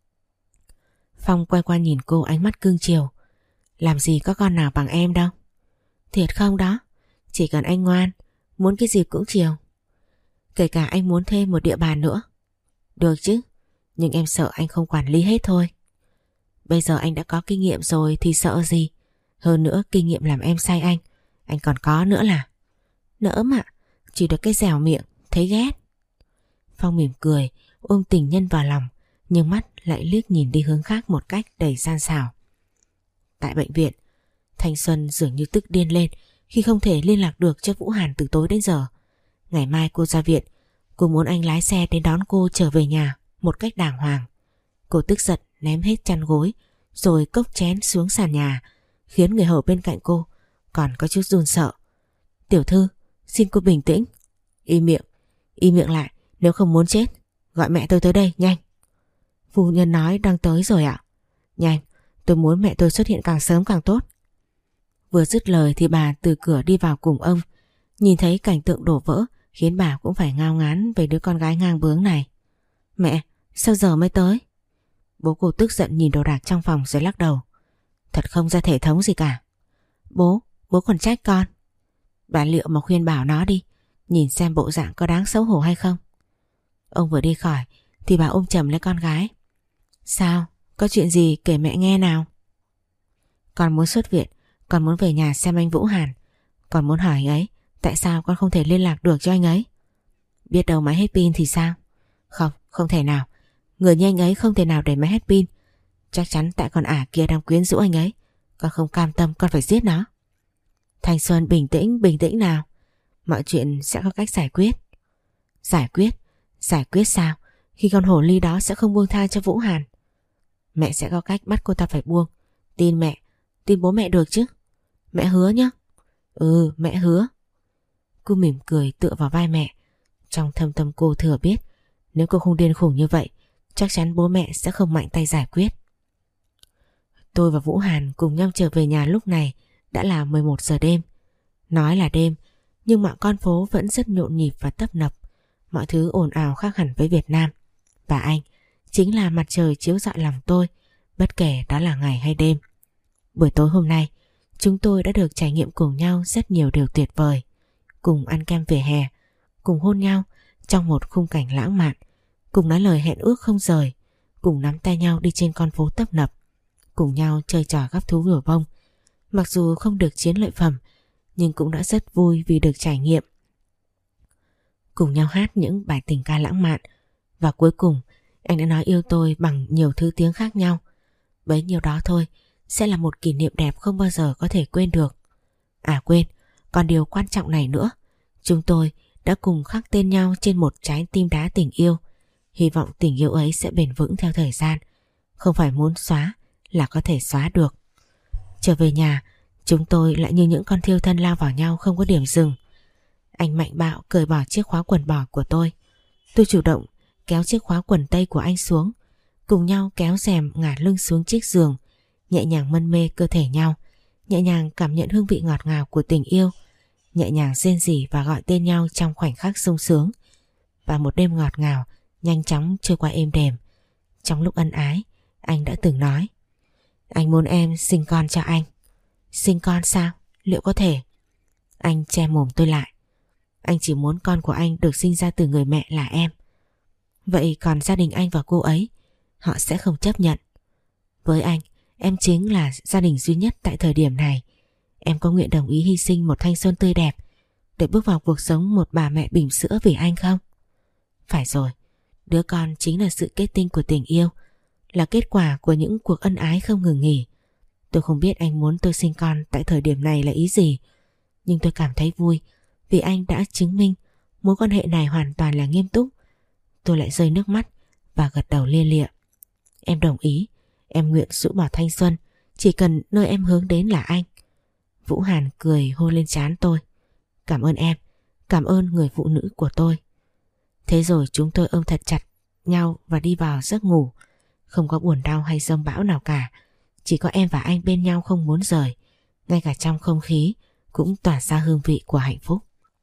Phong quay qua nhìn cô ánh mắt cưng chiều. Làm gì có con nào bằng em đâu. Thiệt không đó? Chỉ cần anh ngoan, muốn cái gì cũng chiều. Kể cả anh muốn thêm một địa bàn nữa. Được chứ, nhưng em sợ anh không quản lý hết thôi. Bây giờ anh đã có kinh nghiệm rồi thì sợ gì. Hơn nữa kinh nghiệm làm em say anh còn có nữa là. Nỡ mà, chỉ được cái dẻo miệng, thấy ghét. Phong mỉm cười, ôm tình nhân vào lòng, nhưng mắt lại liếc nhìn đi hướng khác một cách đầy gian xảo. Tại bệnh viện, Thanh Xuân dường như tức điên lên khi không thể liên lạc được cho Vũ Hàn từ tối đến giờ. Ngày mai cô ra viện, cô muốn anh lái xe đến đón cô trở về nhà một cách đàng hoàng. Cô tức giận ném hết chăn gối rồi cốc chén xuống sàn nhà, khiến người hầu bên cạnh cô còn có chút run sợ. Tiểu thư, xin cô bình tĩnh. Im miệng lại, nếu không muốn chết. Gọi mẹ tôi tới đây, nhanh. Phu nhân nói đang tới rồi ạ. Nhanh, tôi muốn mẹ tôi xuất hiện càng sớm càng tốt. Vừa dứt lời thì bà từ cửa đi vào cùng ông. Nhìn thấy cảnh tượng đổ vỡ khiến bà cũng phải ngao ngán về đứa con gái ngang bướng này. Mẹ, sao giờ mới tới? Bố cô tức giận nhìn đồ đạc trong phòng rồi lắc đầu. Thật không ra thể thống gì cả. Bố còn trách con. Bà liệu mà khuyên bảo nó đi, nhìn xem bộ dạng có đáng xấu hổ hay không. Ông vừa đi khỏi thì bà ôm chầm lấy con gái. Sao? Có chuyện gì kể mẹ nghe nào? Con muốn xuất viện, con muốn về nhà xem anh Vũ Hàn. Con muốn hỏi anh ấy tại sao con không thể liên lạc được cho anh ấy. Biết đâu máy hết pin thì sao? Không thể nào. Người như anh ấy không thể nào để máy hết pin. Chắc chắn tại con ả kia đang quyến rũ anh ấy. Con không cam tâm, con phải giết nó. Thanh Xuân bình tĩnh nào. Mọi chuyện sẽ có cách giải quyết. Giải quyết sao? Khi con hồ ly đó sẽ không buông tha cho Vũ Hàn. Mẹ sẽ có cách bắt cô ta phải buông. Tin mẹ, tin bố mẹ được chứ. Mẹ hứa nhé. Ừ, mẹ hứa. Cô mỉm cười tựa vào vai mẹ. Trong thâm tâm cô thừa biết nếu cô không điên khủng như vậy, chắc chắn bố mẹ sẽ không mạnh tay giải quyết. Tôi và Vũ Hàn cùng nhau trở về nhà lúc này đã là 11 giờ đêm. Nói là đêm, nhưng mọi con phố vẫn rất nhộn nhịp và tấp nập. Mọi thứ ồn ào khác hẳn với Việt Nam. Và anh chính là mặt trời chiếu rọi lòng tôi, bất kể đó là ngày hay đêm. Buổi tối hôm nay, chúng tôi đã được trải nghiệm cùng nhau rất nhiều điều tuyệt vời. Cùng ăn kem vỉa hè, cùng hôn nhau trong một khung cảnh lãng mạn, cùng nói lời hẹn ước không rời, cùng nắm tay nhau đi trên con phố tấp nập, cùng nhau chơi trò gắp thú lùa bông. Mặc dù không được chiến lợi phẩm, nhưng cũng đã rất vui vì được trải nghiệm. Cùng nhau hát những bài tình ca lãng mạn, và cuối cùng anh đã nói yêu tôi bằng nhiều thứ tiếng khác nhau. Bấy nhiêu đó thôi sẽ là một kỷ niệm đẹp không bao giờ có thể quên được. À quên, còn điều quan trọng này nữa, chúng tôi đã cùng khắc tên nhau trên một trái tim đá tình yêu. Hy vọng tình yêu ấy sẽ bền vững theo thời gian, không phải muốn xóa là có thể xóa được. Trở về nhà, chúng tôi lại như những con thiêu thân lao vào nhau không có điểm dừng. Anh mạnh bạo cởi bỏ chiếc khóa quần bò của tôi. Tôi chủ động kéo chiếc khóa quần tây của anh xuống, cùng nhau kéo rèm ngả lưng xuống chiếc giường, nhẹ nhàng mân mê cơ thể nhau, nhẹ nhàng cảm nhận hương vị ngọt ngào của tình yêu, nhẹ nhàng rên rỉ và gọi tên nhau trong khoảnh khắc sung sướng. Và một đêm ngọt ngào nhanh chóng trôi qua êm đềm. Trong lúc ân ái, anh đã từng nói: anh muốn em sinh con cho anh. Sinh con sao? Liệu có thể? Anh che mồm tôi lại. Anh chỉ muốn con của anh được sinh ra từ người mẹ là em. Vậy còn gia đình anh và cô ấy, họ sẽ không chấp nhận. Với anh, em chính là gia đình duy nhất tại thời điểm này. Em có nguyện đồng ý hy sinh một thanh xuân tươi đẹp để bước vào cuộc sống một bà mẹ bỉm sữa vì anh không? Phải rồi, đứa con chính là sự kết tinh của tình yêu, là kết quả của những cuộc ân ái không ngừng nghỉ. Tôi không biết anh muốn tôi sinh con tại thời điểm này là ý gì, nhưng tôi cảm thấy vui vì anh đã chứng minh mối quan hệ này hoàn toàn là nghiêm túc. Tôi lại rơi nước mắt và gật đầu lia lịa. Em đồng ý, em nguyện rũ bỏ thanh xuân, chỉ cần nơi em hướng đến là anh. Vũ Hàn cười hôn lên trán tôi. Cảm ơn em, cảm ơn người phụ nữ của tôi. Thế rồi chúng tôi ôm thật chặt nhau và đi vào giấc ngủ. Không có buồn đau hay dông bão nào cả, chỉ có em và anh bên nhau không muốn rời. Ngay cả trong không khí cũng tỏa ra hương vị của hạnh phúc.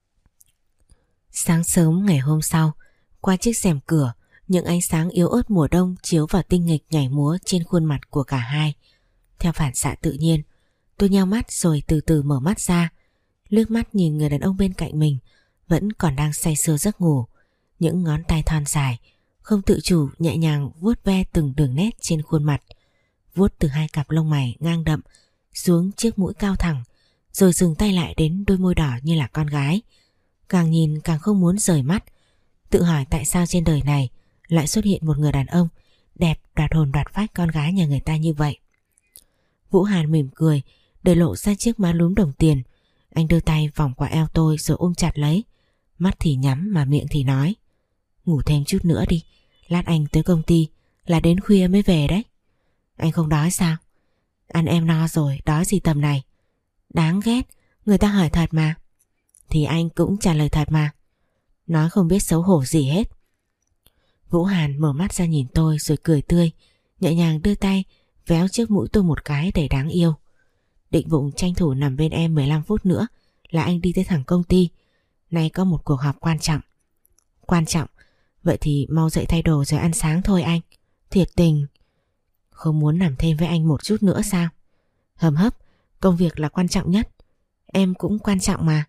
Sáng sớm ngày hôm sau, qua chiếc rèm cửa, những ánh sáng yếu ớt mùa đông chiếu vào tinh nghịch nhảy múa trên khuôn mặt của cả hai. Theo phản xạ tự nhiên, tôi nheo mắt rồi từ từ mở mắt ra, liếc mắt nhìn người đàn ông bên cạnh mình vẫn còn đang say sưa giấc ngủ. Những ngón tay thon dài không tự chủ nhẹ nhàng vuốt ve từng đường nét trên khuôn mặt, vuốt từ hai cặp lông mày ngang đậm xuống chiếc mũi cao thẳng, rồi dừng tay lại đến đôi môi đỏ như là con gái. Càng nhìn càng không muốn rời mắt, tự hỏi tại sao trên đời này lại xuất hiện một người đàn ông đẹp đoạt hồn đoạt phách con gái nhà người ta như vậy. Vũ Hàn mỉm cười, để lộ ra chiếc má lúm đồng tiền. Anh đưa tay vòng qua eo tôi rồi ôm chặt lấy, mắt thì nhắm mà miệng thì nói: ngủ thêm chút nữa đi, lát anh tới công ty là đến khuya mới về đấy. Anh không đói sao? Ăn em no rồi, đói gì tầm này? Đáng ghét, người ta hỏi thật mà. Thì anh cũng trả lời thật mà. Nói không biết xấu hổ gì hết. Vũ Hàn mở mắt ra nhìn tôi rồi cười tươi, nhẹ nhàng đưa tay véo trước mũi tôi một cái đầy đáng yêu. Định bụng tranh thủ nằm bên em 15 phút nữa là anh đi tới thẳng công ty. Nay có một cuộc họp quan trọng. Quan trọng? Vậy thì mau dậy thay đồ rồi ăn sáng thôi anh. Thiệt tình. Không muốn nằm thêm với anh một chút nữa sao? Hầm hấp, công việc là quan trọng nhất. Em cũng quan trọng mà.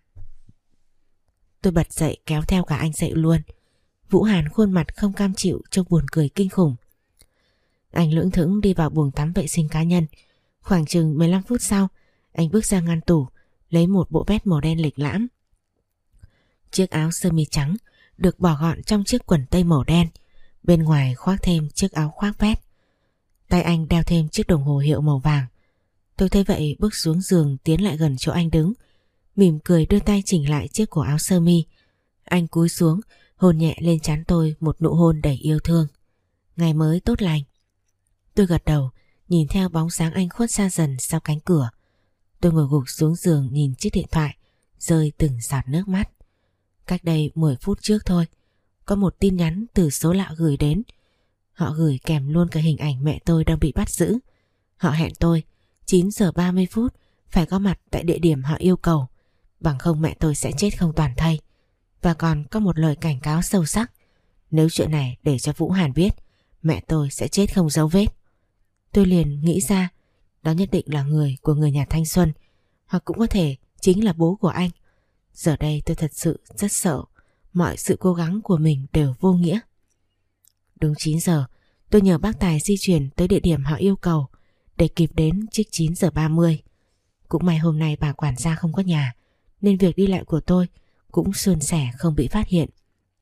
Tôi bật dậy kéo theo cả anh dậy luôn. Vũ Hàn khuôn mặt không cam chịu trông buồn cười kinh khủng. Anh lững thững đi vào buồng tắm vệ sinh cá nhân. Khoảng chừng 15 phút sau, anh bước ra ngăn tủ, lấy một bộ vest màu đen lịch lãm. Chiếc áo sơ mi trắng được bỏ gọn trong chiếc quần tây màu đen, bên ngoài khoác thêm chiếc áo khoác vest. Tay anh đeo thêm chiếc đồng hồ hiệu màu vàng. Tôi thấy vậy bước xuống giường tiến lại gần chỗ anh đứng, mỉm cười đưa tay chỉnh lại chiếc cổ áo sơ mi. Anh cúi xuống hôn nhẹ lên trán tôi một nụ hôn đầy yêu thương. Ngày mới tốt lành. Tôi gật đầu, nhìn theo bóng sáng anh khuất xa dần sau cánh cửa. Tôi ngồi gục xuống giường nhìn chiếc điện thoại, rơi từng giọt nước mắt. Cách đây 10 phút trước thôi, có một tin nhắn từ số lạ gửi đến. Họ gửi kèm luôn cả hình ảnh mẹ tôi đang bị bắt giữ. Họ hẹn tôi 9 giờ 30 phút phải có mặt tại địa điểm họ yêu cầu, bằng không mẹ tôi sẽ chết không toàn thây. Và còn có một lời cảnh cáo sâu sắc: nếu chuyện này để cho Vũ Hàn biết, mẹ tôi sẽ chết không dấu vết. Tôi liền nghĩ ra đó nhất định là người của người nhà Thanh Xuân, hoặc cũng có thể chính là bố của anh. Giờ đây tôi thật sự rất sợ mọi sự cố gắng của mình đều vô nghĩa. Đúng 9 giờ, tôi nhờ bác Tài di chuyển tới địa điểm họ yêu cầu để kịp đến trước 9 giờ 30. Cũng may hôm nay bà quản gia không có nhà, nên việc đi lại của tôi cũng suôn sẻ không bị phát hiện.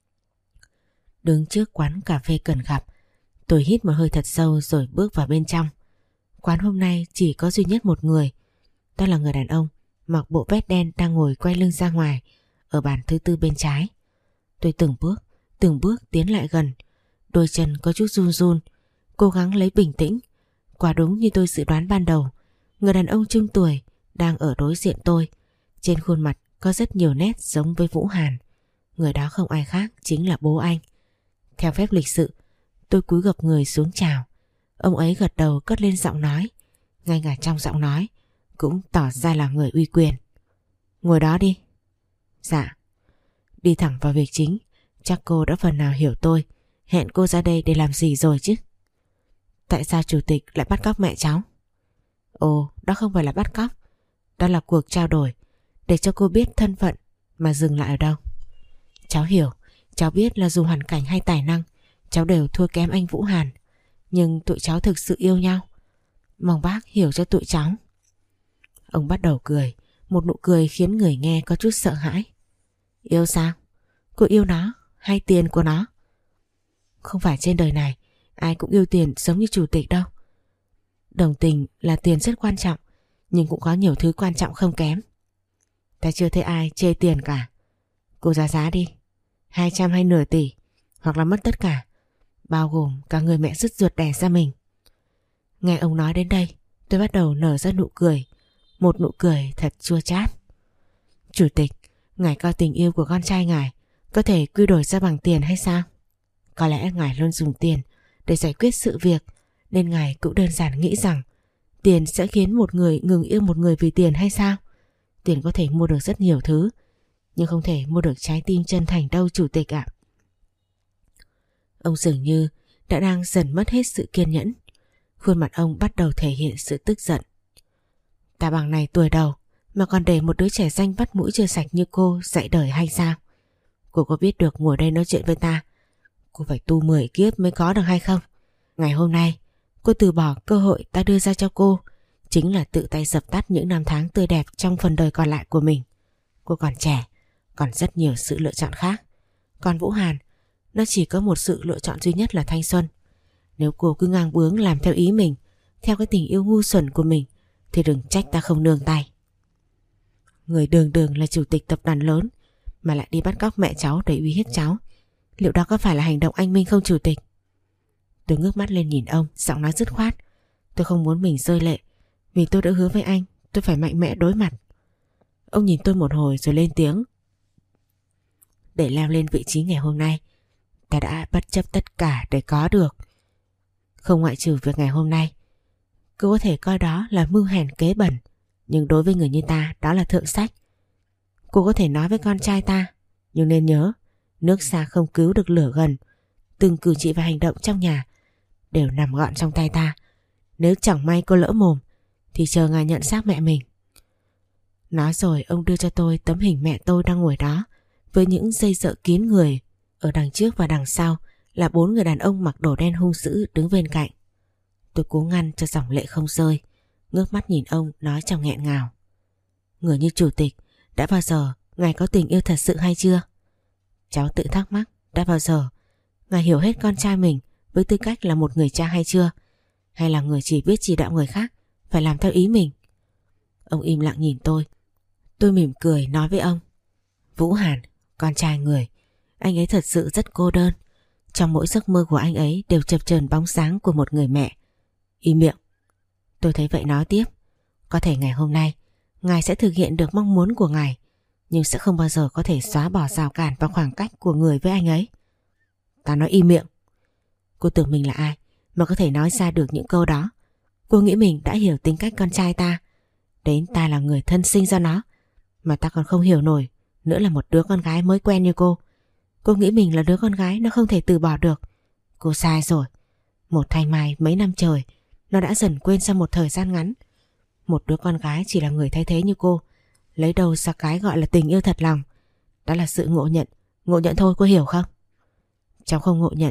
Đứng trước quán cà phê cần gặp, tôi hít một hơi thật sâu rồi bước vào bên trong. Quán hôm nay chỉ có duy nhất một người, đó là người đàn ông mặc bộ vest đen đang ngồi quay lưng ra ngoài ở bàn thứ tư bên trái. Tôi từng bước tiến lại gần, đôi chân có chút run run, cố gắng lấy bình tĩnh. Quả đúng như tôi dự đoán ban đầu, người đàn ông trung tuổi đang ở đối diện tôi. Trên khuôn mặt có rất nhiều nét giống với Vũ Hàn. Người đó không ai khác chính là bố anh. Theo phép lịch sự, tôi cúi gập người xuống chào. Ông ấy gật đầu cất lên giọng nói, ngay cả trong giọng nói cũng tỏ ra là người uy quyền. Ngồi đó đi. Dạ. Đi thẳng vào việc chính, chắc cô đã phần nào hiểu tôi hẹn cô ra đây để làm gì rồi chứ. Tại sao chủ tịch lại bắt cóc mẹ cháu? Ồ, đó không phải là bắt cóc, đó là cuộc trao đổi để cho cô biết thân phận mà dừng lại ở đâu. Cháu hiểu, cháu biết là dù hoàn cảnh hay tài năng, cháu đều thua kém anh Vũ Hàn, nhưng tụi cháu thực sự yêu nhau. Mong bác hiểu cho tụi cháu. Ông bắt đầu cười, một nụ cười khiến người nghe có chút sợ hãi. Yêu sao? Cô yêu nó hay tiền của nó? Không phải trên đời này ai cũng yêu tiền giống như chủ tịch đâu. Đồng tình là tiền rất quan trọng, nhưng cũng có nhiều thứ quan trọng không kém. Ta chưa thấy ai chê tiền cả. Cô ra giá đi, 200 hay nửa tỷ, hoặc là mất tất cả, bao gồm cả người mẹ sứt ruột đẻ ra mình. Nghe ông nói đến đây, tôi bắt đầu nở ra nụ cười, một nụ cười thật chua chát. Chủ tịch, ngài coi tình yêu của con trai ngài có thể quy đổi ra bằng tiền hay sao? Có lẽ ngài luôn dùng tiền để giải quyết sự việc, nên ngài cũng đơn giản nghĩ rằng tiền sẽ khiến một người ngừng yêu một người vì tiền hay sao? Tiền có thể mua được rất nhiều thứ, nhưng không thể mua được trái tim chân thành đâu chủ tịch ạ. Ông dường như đã đang dần mất hết sự kiên nhẫn. Khuôn mặt ông bắt đầu thể hiện sự tức giận. Ta bằng này tuổi đầu mà còn để một đứa trẻ danh vắt mũi chưa sạch như cô dạy đời hay sao? Cô có biết được ngồi đây nói chuyện với ta, cô phải tu 10 kiếp mới có được hay không? Ngày hôm nay cô từ bỏ cơ hội ta đưa ra cho cô, chính là tự tay dập tắt những năm tháng tươi đẹp trong phần đời còn lại của mình. Cô còn trẻ, còn rất nhiều sự lựa chọn khác. Còn Vũ Hàn, nó chỉ có một sự lựa chọn duy nhất là thanh xuân. Nếu cô cứ ngang bướng làm theo ý mình, theo cái tình yêu ngu xuẩn của mình, thì đừng trách ta không nương tay. Người đường đường là chủ tịch tập đoàn lớn mà lại đi bắt cóc mẹ cháu để uy hiếp cháu, liệu đó có phải là hành động anh minh không chủ tịch? Tôi ngước mắt lên nhìn ông, giọng nói dứt khoát. Tôi không muốn mình rơi lệ, vì tôi đã hứa với anh tôi phải mạnh mẽ đối mặt. Ông nhìn tôi một hồi rồi lên tiếng. Để leo lên vị trí ngày hôm nay, ta đã bất chấp tất cả để có được. Không ngoại trừ việc ngày hôm nay, cô có thể coi đó là mưu hèn kế bẩn, nhưng đối với người như ta đó là thượng sách. Cô có thể nói với con trai ta, nhưng nên nhớ, nước xa không cứu được lửa gần. Từng cử chỉ và hành động trong nhà đều nằm gọn trong tay ta. Nếu chẳng may cô lỡ mồm thì chờ ngài nhận xác mẹ mình. Nói rồi ông đưa cho tôi tấm hình mẹ tôi đang ngồi đó, với những dây dợ kín người. Ở đằng trước và đằng sau là 4 người đàn ông mặc đồ đen hung dữ đứng bên cạnh. Tôi cố ngăn cho dòng lệ không rơi, ngước mắt nhìn ông nói trong nghẹn ngào. Người như chủ tịch, đã bao giờ ngài có tình yêu thật sự hay chưa? Cháu tự thắc mắc, đã bao giờ ngài hiểu hết con trai mình với tư cách là một người cha hay chưa? Hay là người chỉ biết chỉ đạo người khác phải làm theo ý mình? Ông im lặng nhìn tôi. Tôi mỉm cười nói với ông. Vũ Hàn, con trai người, anh ấy thật sự rất cô đơn. Trong mỗi giấc mơ của anh ấy đều chập chờn bóng sáng của một người mẹ. Im miệng. Tôi thấy vậy nói tiếp. Có thể ngày hôm nay ngài sẽ thực hiện được mong muốn của ngài, nhưng sẽ không bao giờ có thể xóa bỏ rào cản và khoảng cách của người với anh ấy. Ta nói im miệng. Cô tưởng mình là ai mà có thể nói ra được những câu đó? Cô nghĩ mình đã hiểu tính cách con trai ta, đến ta là người thân sinh ra nó, mà ta còn không hiểu nổi nữa là một đứa con gái mới quen như cô. Cô nghĩ mình là đứa con gái nó không thể từ bỏ được. Cô sai rồi. Một thanh mai mấy năm trời, nó đã dần quên sau một thời gian ngắn. Một đứa con gái chỉ là người thay thế như cô, lấy đâu ra cái gọi là tình yêu thật lòng. Đó là sự ngộ nhận thôi, cô hiểu không? Cháu không ngộ nhận,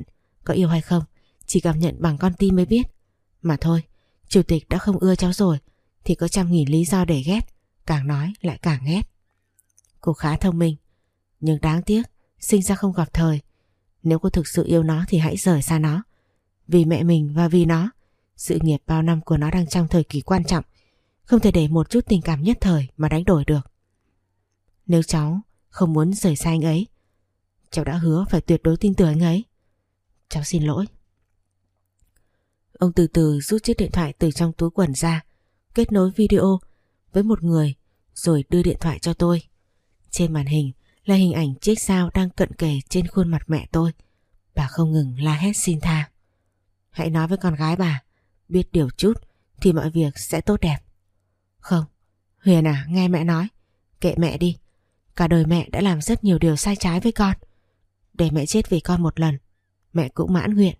Có yêu hay không chỉ cảm nhận bằng con tim mới biết. Mà thôi, chủ tịch đã không ưa cháu rồi thì có trăm nghìn lý do để ghét, càng nói lại càng ghét. Cô khá thông minh, nhưng đáng tiếc sinh ra không gặp thời. Nếu cô thực sự yêu nó thì hãy rời xa nó. Vì mẹ mình và vì nó, sự nghiệp bao năm của nó đang trong thời kỳ quan trọng, không thể để một chút tình cảm nhất thời mà đánh đổi được. Nếu cháu không muốn rời xa anh ấy, cháu đã hứa phải tuyệt đối tin tưởng anh ấy. Cháu xin lỗi. Ông từ từ rút chiếc điện thoại từ trong túi quần ra, kết nối video với một người rồi đưa điện thoại cho tôi. Trên màn hình là hình ảnh chiếc dao đang cận kề trên khuôn mặt mẹ tôi. Bà không ngừng la hét xin tha. Hãy nói với con gái bà, biết điều chút thì mọi việc sẽ tốt đẹp. Không, Huyền à, nghe mẹ nói. Kệ mẹ đi. Cả đời mẹ đã làm rất nhiều điều sai trái với con. Để mẹ chết vì con một lần, mẹ cũng mãn nguyện.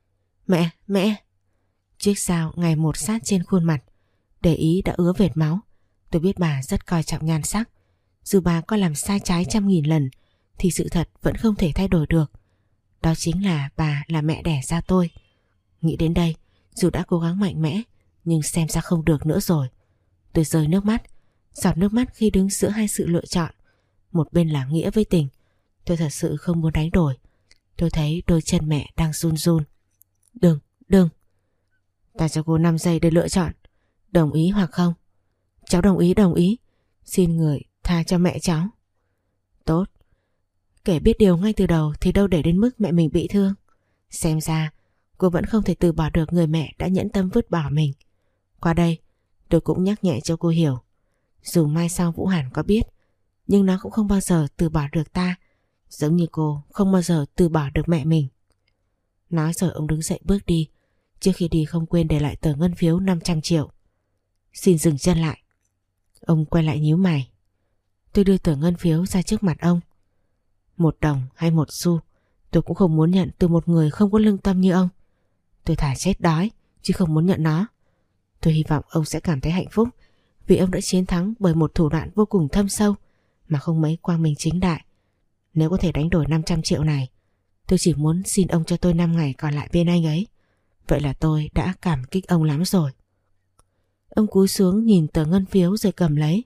Mẹ. Chiếc dao ngày một sát trên khuôn mặt, để ý đã ứa vệt máu. Tôi biết bà rất coi trọng nhan sắc. Dù bà có làm sai trái trăm nghìn lần thì sự thật vẫn không thể thay đổi được. Đó chính là bà là mẹ đẻ ra tôi. Nghĩ đến đây, dù đã cố gắng mạnh mẽ nhưng xem ra không được nữa rồi. Tôi rơi nước mắt, giọt nước mắt khi đứng giữa hai sự lựa chọn. Một bên là nghĩa với tình. Tôi thật sự không muốn đánh đổi. Tôi thấy đôi chân mẹ đang run run. Đừng. Ta cho cô 5 giây để lựa chọn. Đồng ý hoặc không? Cháu đồng ý. Xin người tha cho mẹ cháu. Tốt. Kể biết điều ngay từ đầu thì đâu để đến mức mẹ mình bị thương. Xem ra cô vẫn không thể từ bỏ được người mẹ đã nhẫn tâm vứt bỏ mình. Qua đây tôi cũng nhắc nhẹ cho cô hiểu. Dù mai sau Vũ Hàn có biết, nhưng nó cũng không bao giờ từ bỏ được ta, giống như cô không bao giờ từ bỏ được mẹ mình. Nói rồi ông đứng dậy bước đi. Trước khi đi không quên để lại tờ ngân phiếu 500 triệu. Xin dừng chân lại. Ông quay lại nhíu mày. Tôi đưa tờ ngân phiếu ra trước mặt ông. 1 đồng hay 1 xu tôi cũng không muốn nhận từ một người không có lương tâm như ông. Tôi thà chết đói chứ không muốn nhận nó. Tôi hy vọng ông sẽ cảm thấy hạnh phúc vì ông đã chiến thắng bởi một thủ đoạn vô cùng thâm sâu mà không mấy quang minh chính đại. Nếu có thể đánh đổi 500 triệu này, tôi chỉ muốn xin ông cho tôi 5 ngày còn lại bên anh ấy. Vậy là tôi đã cảm kích ông lắm rồi. Ông cúi xuống nhìn tờ ngân phiếu rồi cầm lấy.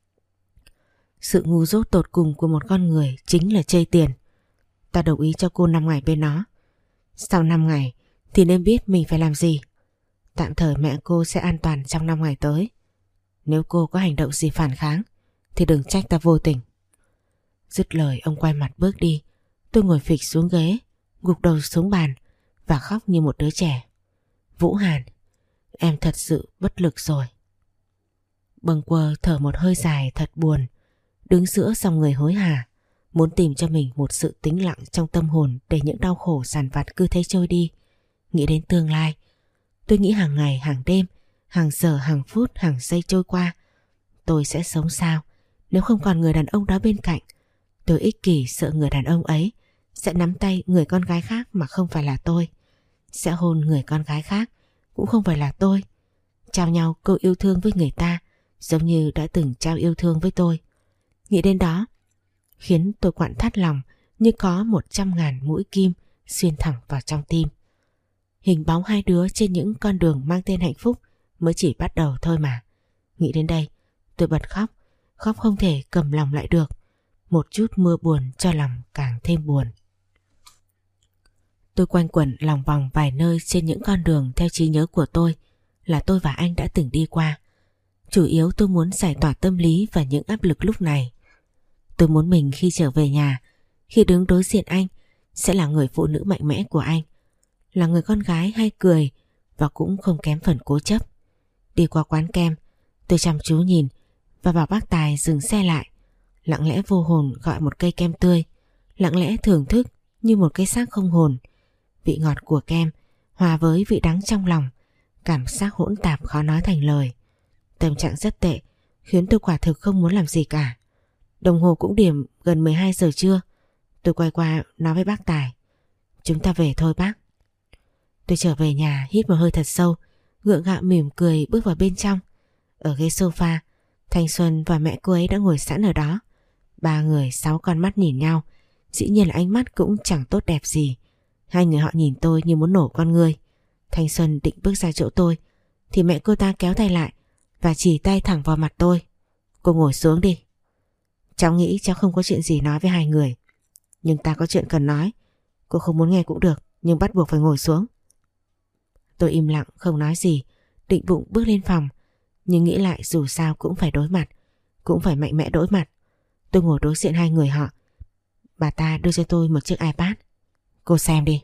Sự ngu dốt tột cùng của một con người chính là chây tiền. Ta đồng ý cho cô 5 ngày bên nó. Sau 5 ngày thì nên biết mình phải làm gì. Tạm thời mẹ cô sẽ an toàn trong 5 ngày tới. Nếu cô có hành động gì phản kháng thì đừng trách ta vô tình. Dứt lời ông quay mặt bước đi. Tôi ngồi phịch xuống ghế, gục đầu xuống bàn và khóc như một đứa trẻ. Vũ Hàn, em thật sự bất lực rồi. Bâng quơ thở một hơi dài thật buồn, đứng giữa dòng người hối hả, muốn tìm cho mình một sự tĩnh lặng trong tâm hồn để những đau khổ dằn vặt cứ thế trôi đi. Nghĩ đến tương lai, tôi nghĩ hàng ngày, hàng đêm, hàng giờ, hàng phút, hàng giây trôi qua, tôi sẽ sống sao nếu không còn người đàn ông đó bên cạnh. Tôi ích kỷ sợ người đàn ông ấy sẽ nắm tay người con gái khác mà không phải là tôi, sẽ hôn người con gái khác cũng không phải là tôi, trao nhau câu yêu thương với người ta giống như đã từng trao yêu thương với tôi. Nghĩ đến đó khiến tôi quặn thắt lòng như có 100.000 mũi kim xuyên thẳng vào trong tim. Hình bóng hai đứa trên những con đường mang tên hạnh phúc mới chỉ bắt đầu thôi mà. Nghĩ đến đây tôi bật khóc, khóc không thể cầm lòng lại được. Một chút mưa buồn cho lòng càng thêm buồn. Tôi quanh quẩn lòng vòng vài nơi trên những con đường theo trí nhớ của tôi là tôi và anh đã từng đi qua. Chủ yếu tôi muốn giải tỏa tâm lý và những áp lực lúc này. Tôi muốn mình khi trở về nhà, khi đứng đối diện anh, sẽ là người phụ nữ mạnh mẽ của anh, là người con gái hay cười và cũng không kém phần cố chấp. Đi qua quán kem, tôi chăm chú nhìn và bảo bác Tài dừng xe lại, lặng lẽ vô hồn gọi một cây kem tươi, lặng lẽ thưởng thức như một cái xác không hồn. Vị ngọt của kem hòa với vị đắng trong lòng, cảm giác hỗn tạp khó nói thành lời. Tâm trạng rất tệ, khiến tôi quả thực không muốn làm gì cả. Đồng hồ cũng điểm gần 12 giờ trưa. Tôi quay qua nói với bác Tài, chúng ta về thôi bác. Tôi trở về nhà hít một hơi thật sâu, gượng gạo mỉm cười bước vào bên trong. Ở ghế sofa, Thanh Xuân và mẹ cô ấy đã ngồi sẵn ở đó. Ba người 6 con mắt nhìn nhau, dĩ nhiên là ánh mắt cũng chẳng tốt đẹp gì. Hai người họ nhìn tôi như muốn nổ con người. Thanh Xuân định bước ra chỗ tôi thì mẹ cô ta kéo tay lại và chỉ tay thẳng vào mặt tôi. Cô ngồi xuống đi. Cháu nghĩ cháu không có chuyện gì nói với hai người, nhưng ta có chuyện cần nói. Cô không muốn nghe cũng được, nhưng bắt buộc phải ngồi xuống. Tôi im lặng không nói gì, định bụng bước lên phòng, nhưng nghĩ lại dù sao cũng phải đối mặt, cũng phải mạnh mẽ đối mặt. Tôi ngồi đối diện hai người họ. Bà ta đưa cho tôi một chiếc iPad. Cô xem đi.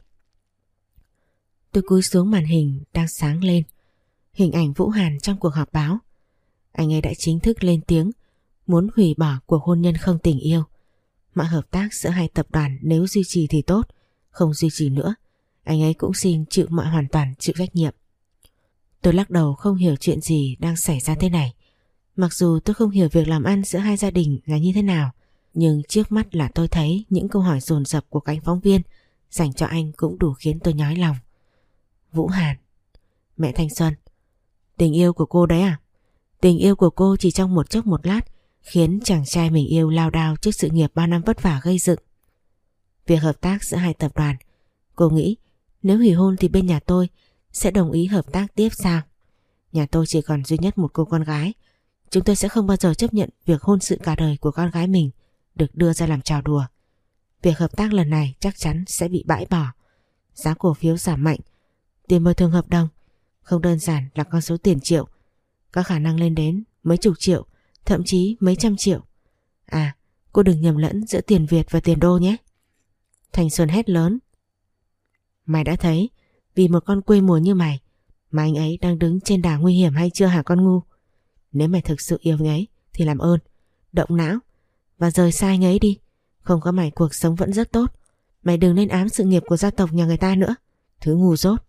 Tôi cúi xuống màn hình đang sáng lên. Hình ảnh Vũ Hàn trong cuộc họp báo. Anh ấy đã chính thức lên tiếng muốn hủy bỏ cuộc hôn nhân không tình yêu. Mọi hợp tác giữa hai tập đoàn nếu duy trì thì tốt, không duy trì nữa, anh ấy cũng xin chịu hoàn toàn chịu trách nhiệm. Tôi lắc đầu không hiểu chuyện gì đang xảy ra thế này. Mặc dù tôi không hiểu việc làm ăn giữa hai gia đình là như thế nào, nhưng trước mắt là tôi thấy những câu hỏi dồn dập của cánh phóng viên dành cho anh cũng đủ khiến tôi nhói lòng. Vũ Hàn, mẹ Thanh Xuân, tình yêu của cô đấy à? Tình yêu của cô chỉ trong một chốc một lát khiến chàng trai mình yêu lao đao trước sự nghiệp bao năm vất vả gây dựng. Việc hợp tác giữa hai tập đoàn, cô nghĩ nếu hủy hôn thì bên nhà tôi sẽ đồng ý hợp tác tiếp sao? Nhà tôi chỉ còn duy nhất một cô con gái. Chúng tôi sẽ không bao giờ chấp nhận việc hôn sự cả đời của con gái mình được đưa ra làm trò đùa. Việc hợp tác lần này chắc chắn sẽ bị bãi bỏ. Giá cổ phiếu giảm mạnh. Tiền bồi thường hợp đồng không đơn giản là con số tiền triệu, có khả năng lên đến mấy chục triệu, thậm chí mấy trăm triệu. À, cô đừng nhầm lẫn giữa tiền Việt và tiền đô nhé. Thanh Xuân hét lớn. Mày đã thấy vì một con quê mùa như mày mà anh ấy đang đứng trên đà nguy hiểm hay chưa hả con ngu? Nếu mày thực sự yêu anh ấy thì làm ơn động não và rời xa anh ấy đi. Không có mày cuộc sống vẫn rất tốt. Mày đừng lên ám sự nghiệp của gia tộc nhà người ta nữa, thứ ngu dốt.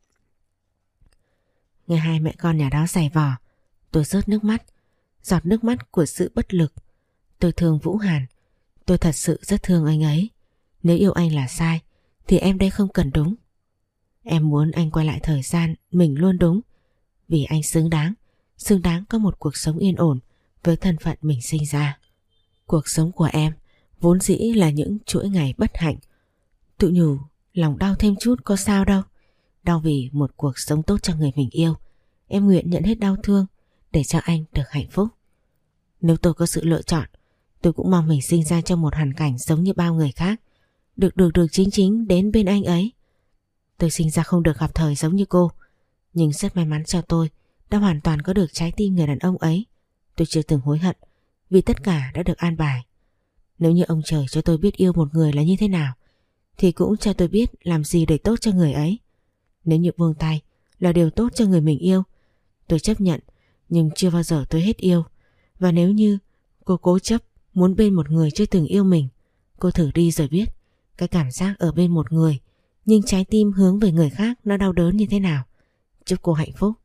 Nghe hai mẹ con nhà đó giày vò, tôi rớt nước mắt, giọt nước mắt của sự bất lực. Tôi thương Vũ Hàn, tôi thật sự rất thương anh ấy. Nếu yêu anh là sai thì em đây không cần đúng. Em muốn anh quay lại thời gian mình luôn đúng, vì anh xứng đáng có một cuộc sống yên ổn với thân phận mình sinh ra. Cuộc sống của em vốn dĩ là những chuỗi ngày bất hạnh. Tự nhủ lòng đau thêm chút có sao đâu. Đau vì một cuộc sống tốt cho người mình yêu. Em nguyện nhận hết đau thương để cho anh được hạnh phúc. Nếu tôi có sự lựa chọn, tôi cũng mong mình sinh ra trong một hoàn cảnh giống như bao người khác, được chính đến bên anh ấy. Tôi sinh ra không được gặp thời giống như cô, nhưng rất may mắn cho tôi đã hoàn toàn có được trái tim người đàn ông ấy. Tôi chưa từng hối hận vì tất cả đã được an bài. Nếu như ông trời cho tôi biết yêu một người là như thế nào thì cũng cho tôi biết làm gì để tốt cho người ấy. Nếu như buông tay là điều tốt cho người mình yêu, tôi chấp nhận, nhưng chưa bao giờ tôi hết yêu. Và nếu như cô cố chấp muốn bên một người chưa từng yêu mình, cô thử đi rồi biết cái cảm giác ở bên một người nhưng trái tim hướng về người khác nó đau đớn như thế nào. Chúc cô hạnh phúc.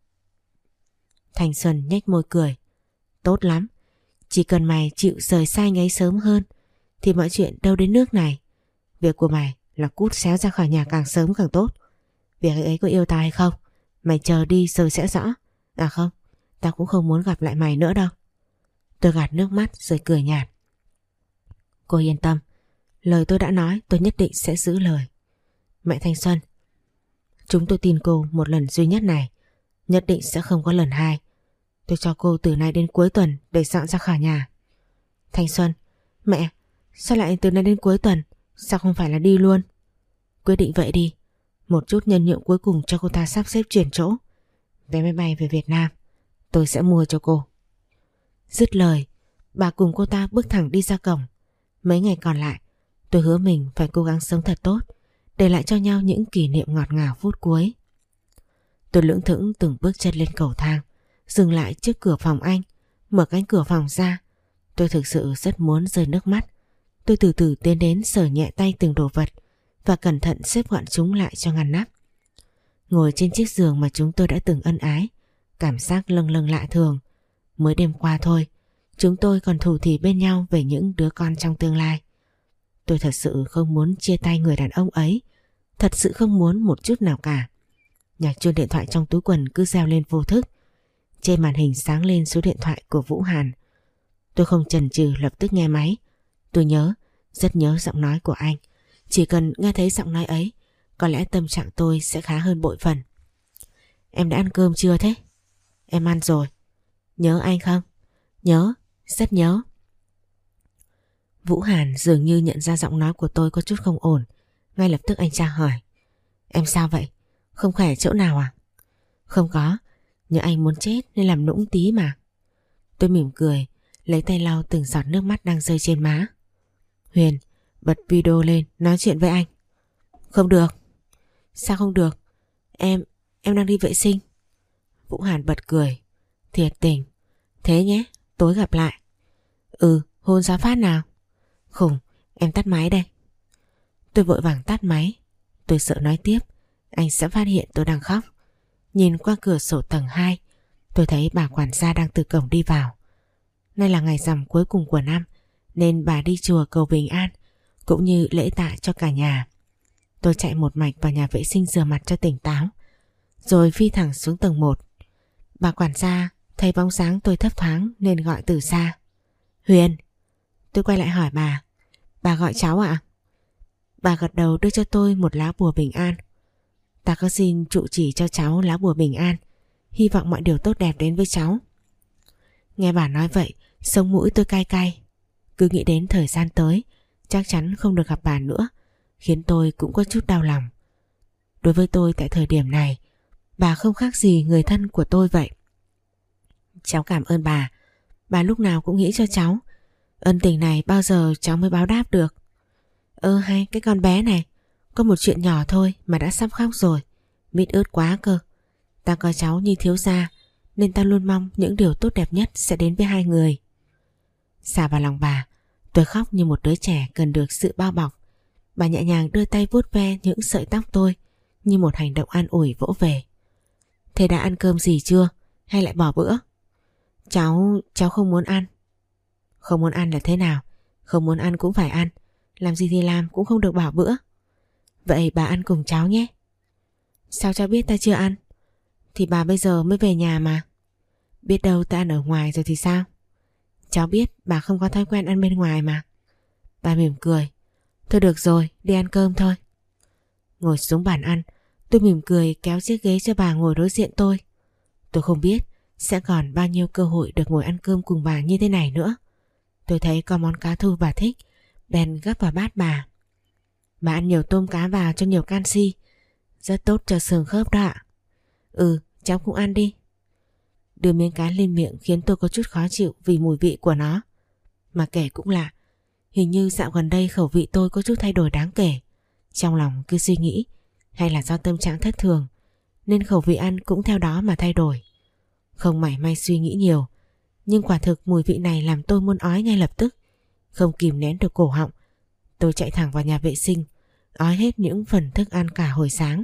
Thanh Xuân nhếch môi cười. Tốt lắm, chỉ cần mày chịu rời xa anh ấy sớm hơn thì mọi chuyện đâu đến nước này. Việc của mày là cút xéo ra khỏi nhà càng sớm càng tốt. Việc anh ấy có yêu tao hay không, mày chờ đi rồi sẽ rõ. À không, tao cũng không muốn gặp lại mày nữa đâu. Tôi gạt nước mắt rồi cười nhạt. Cô yên tâm, lời tôi đã nói tôi nhất định sẽ giữ lời. Mẹ Thanh Xuân, chúng tôi tin cô một lần duy nhất này, nhất định sẽ không có lần hai. Tôi cho cô từ nay đến cuối tuần để dọn ra khỏi nhà. Thanh Xuân, mẹ, sao lại từ nay đến cuối tuần, sao không phải là đi luôn? Quyết định vậy đi, một chút nhân nhượng cuối cùng cho cô ta sắp xếp chuyển chỗ. Vé máy bay về Việt Nam tôi sẽ mua cho cô. Dứt lời, bà cùng cô ta bước thẳng đi ra cổng. Mấy ngày còn lại, tôi hứa mình phải cố gắng sống thật tốt, để lại cho nhau những kỷ niệm ngọt ngào phút cuối. Tôi lững thững từng bước chân lên cầu thang, dừng lại trước cửa phòng anh, mở cánh cửa phòng ra. Tôi thực sự rất muốn rơi nước mắt. Tôi từ từ tiến đến sờ nhẹ tay từng đồ vật và cẩn thận xếp gọn chúng lại cho ngăn nắp. Ngồi trên chiếc giường mà chúng tôi đã từng ân ái, cảm giác lâng lâng lạ thường. Mới đêm qua thôi, chúng tôi còn thủ thỉ bên nhau về những đứa con trong tương lai. Tôi thật sự không muốn chia tay người đàn ông ấy, thật sự không muốn một chút nào cả. Nhạc chuông điện thoại trong túi quần cứ reo lên vô thức. Trên màn hình sáng lên số điện thoại của Vũ Hàn. Tôi không chần chừ lập tức nghe máy. Tôi nhớ, rất nhớ giọng nói của anh. Chỉ cần nghe thấy giọng nói ấy, có lẽ tâm trạng tôi sẽ khá hơn bội phần. Em đã ăn cơm chưa thế? Em ăn rồi. Nhớ anh không? Nhớ, rất nhớ. Vũ Hàn dường như nhận ra giọng nói của tôi có chút không ổn. Ngay lập tức anh tra hỏi. Em sao vậy? Không khỏe chỗ nào à? Không có, nhưng anh muốn chết nên làm nũng tí mà. Tôi mỉm cười, lấy tay lau từng giọt nước mắt đang rơi trên má. Huyền, bật video lên nói chuyện với anh. Không được. Sao không được? Em đang đi vệ sinh. Vũ Hàn bật cười. Thiệt tình. Thế nhé, tối gặp lại. Hôn ra phát nào. Khủng, em tắt máy đây. Tôi vội vàng tắt máy. Tôi sợ nói tiếp anh sẽ phát hiện tôi đang khóc. Nhìn qua cửa sổ tầng 2, tôi thấy bà quản gia đang từ cổng đi vào. Nay là ngày rằm cuối cùng của năm, nên bà đi chùa cầu bình an cũng như lễ tạ cho cả nhà. Tôi chạy một mạch vào nhà vệ sinh rửa mặt cho tỉnh táo, rồi phi thẳng xuống tầng 1. Bà quản gia thấy bóng dáng tôi thấp thoáng nên gọi từ xa. Huyền. Tôi quay lại hỏi bà gọi cháu ạ? Bà gật đầu đưa cho tôi một lá bùa bình an. Ta có xin trụ trì cho cháu lá bùa bình an, hy vọng mọi điều tốt đẹp đến với cháu. Nghe bà nói vậy, sống mũi tôi cay cay. Cứ nghĩ đến thời gian tới chắc chắn không được gặp bà nữa, khiến tôi cũng có chút đau lòng. Đối với tôi tại thời điểm này, bà không khác gì người thân của tôi vậy. Cháu cảm ơn bà lúc nào cũng nghĩ cho cháu. Ân tình này bao giờ cháu mới báo đáp được. Hay cái con bé này, có một chuyện nhỏ thôi mà đã sắp khóc rồi. Mít ướt quá cơ. Ta coi cháu như thiếu gia, nên ta luôn mong những điều tốt đẹp nhất sẽ đến với hai người. Xả vào lòng bà, tôi khóc như một đứa trẻ cần được sự bao bọc. Bà nhẹ nhàng đưa tay vuốt ve những sợi tóc tôi như một hành động an ủi vỗ về. Thế đã ăn cơm gì chưa? Hay lại bỏ bữa? Cháu không muốn ăn. Không muốn ăn là thế nào? Không muốn ăn cũng phải ăn. Làm gì thì làm, cũng không được bỏ bữa. Vậy bà ăn cùng cháu nhé. Sao cháu biết ta chưa ăn? Thì bà bây giờ mới về nhà mà. Biết đâu ta ăn ở ngoài rồi thì sao? Cháu biết bà không có thói quen ăn bên ngoài mà. Bà mỉm cười. Thôi được rồi, đi ăn cơm thôi. Ngồi xuống bàn ăn, tôi mỉm cười kéo chiếc ghế cho bà ngồi đối diện tôi. Tôi không biết sẽ còn bao nhiêu cơ hội được ngồi ăn cơm cùng bà như thế này nữa. Tôi thấy có món cá thu bà thích, bèn gắp vào bát bà. Bà ăn nhiều tôm cá vào cho nhiều canxi, rất tốt cho xương khớp đó ạ. Cháu cũng ăn đi. Đưa miếng cá lên miệng khiến tôi có chút khó chịu vì mùi vị của nó. Mà kể cũng lạ, hình như dạo gần đây khẩu vị tôi có chút thay đổi đáng kể. Trong lòng cứ suy nghĩ hay là do tâm trạng thất thường nên khẩu vị ăn cũng theo đó mà thay đổi. Không mảy may suy nghĩ nhiều, nhưng quả thực mùi vị này làm tôi muốn ói ngay lập tức. Không kìm nén được cổ họng, tôi chạy thẳng vào nhà vệ sinh, ói hết những phần thức ăn cả hồi sáng.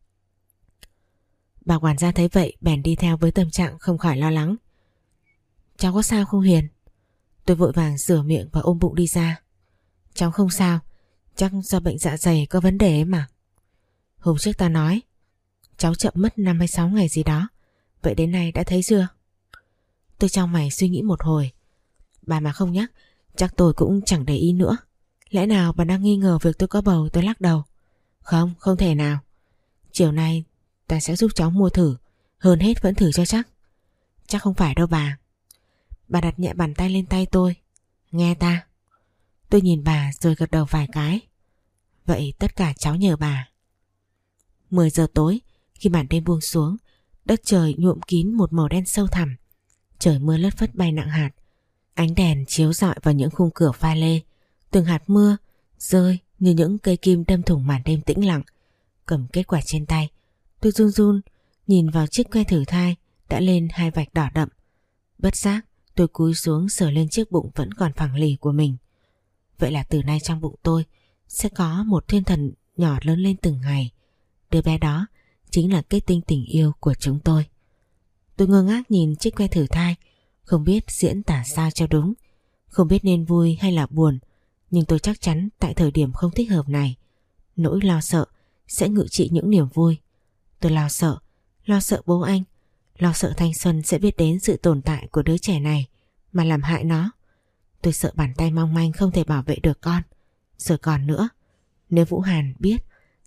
Bà quản gia thấy vậy bèn đi theo với tâm trạng không khỏi lo lắng. Cháu có sao không Hiền? Tôi vội vàng rửa miệng và ôm bụng đi ra. Cháu không sao, chắc do bệnh dạ dày có vấn đề ấy mà. Hôm trước ta nói cháu chậm mất 5 hay 6 ngày gì đó, vậy đến nay đã thấy chưa? Tôi chau mày suy nghĩ một hồi. Bà mà không nhắc chắc tôi cũng chẳng để ý nữa. Lẽ nào bà đang nghi ngờ việc tôi có bầu? Tôi lắc đầu. Không thể nào. Chiều nay ta sẽ giúp cháu mua thử, hơn hết vẫn thử cho chắc. Chắc không phải đâu bà. Bà đặt nhẹ bàn tay lên tay tôi. Nghe ta. Tôi nhìn bà rồi gật đầu vài cái. Vậy tất cả cháu nhờ bà. 10 giờ tối, khi màn đêm buông xuống, đất trời nhuộm kín một màu đen sâu thẳm. Trời mưa lất phất bay nặng hạt. Ánh đèn chiếu rọi vào những khung cửa pha lê. Từng hạt mưa rơi như những cây kim đâm thủng màn đêm tĩnh lặng. Cầm kết quả trên tay, tôi run run nhìn vào chiếc que thử thai đã lên 2 vạch đỏ đậm. Bất giác tôi cúi xuống sờ lên chiếc bụng vẫn còn phẳng lì của mình. Vậy là từ nay trong bụng tôi sẽ có một thiên thần nhỏ lớn lên từng ngày. Đứa bé đó chính là kết tinh tình yêu của chúng tôi. Tôi ngơ ngác nhìn chiếc que thử thai, không biết diễn tả sao cho đúng, không biết nên vui hay là buồn, nhưng tôi chắc chắn tại thời điểm không thích hợp này, nỗi lo sợ sẽ ngự trị những niềm vui. Tôi lo sợ bố anh, lo sợ thanh xuân sẽ biết đến sự tồn tại của đứa trẻ này mà làm hại nó. Tôi sợ bàn tay mong manh không thể bảo vệ được con. Rồi còn nữa, nếu Vũ Hàn biết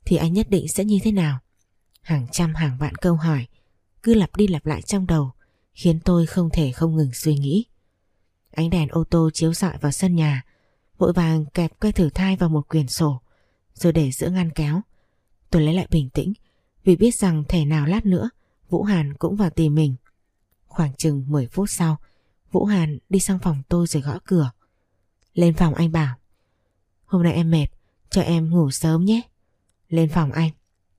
thì anh nhất định sẽ như thế nào? Hàng trăm hàng vạn câu hỏi cứ lặp đi lặp lại trong đầu, khiến tôi không thể không ngừng suy nghĩ. Ánh đèn ô tô chiếu rọi vào sân nhà, vội vàng kẹp que thử thai vào một quyển sổ rồi để giữa ngăn kéo. Tôi lấy lại bình tĩnh vì biết rằng thể nào lát nữa Vũ Hàn cũng vào tìm mình. Khoảng chừng 10 phút sau, Vũ Hàn đi sang phòng tôi rồi gõ cửa. Lên phòng anh bảo. Hôm nay em mệt, cho em ngủ sớm nhé. Lên phòng anh.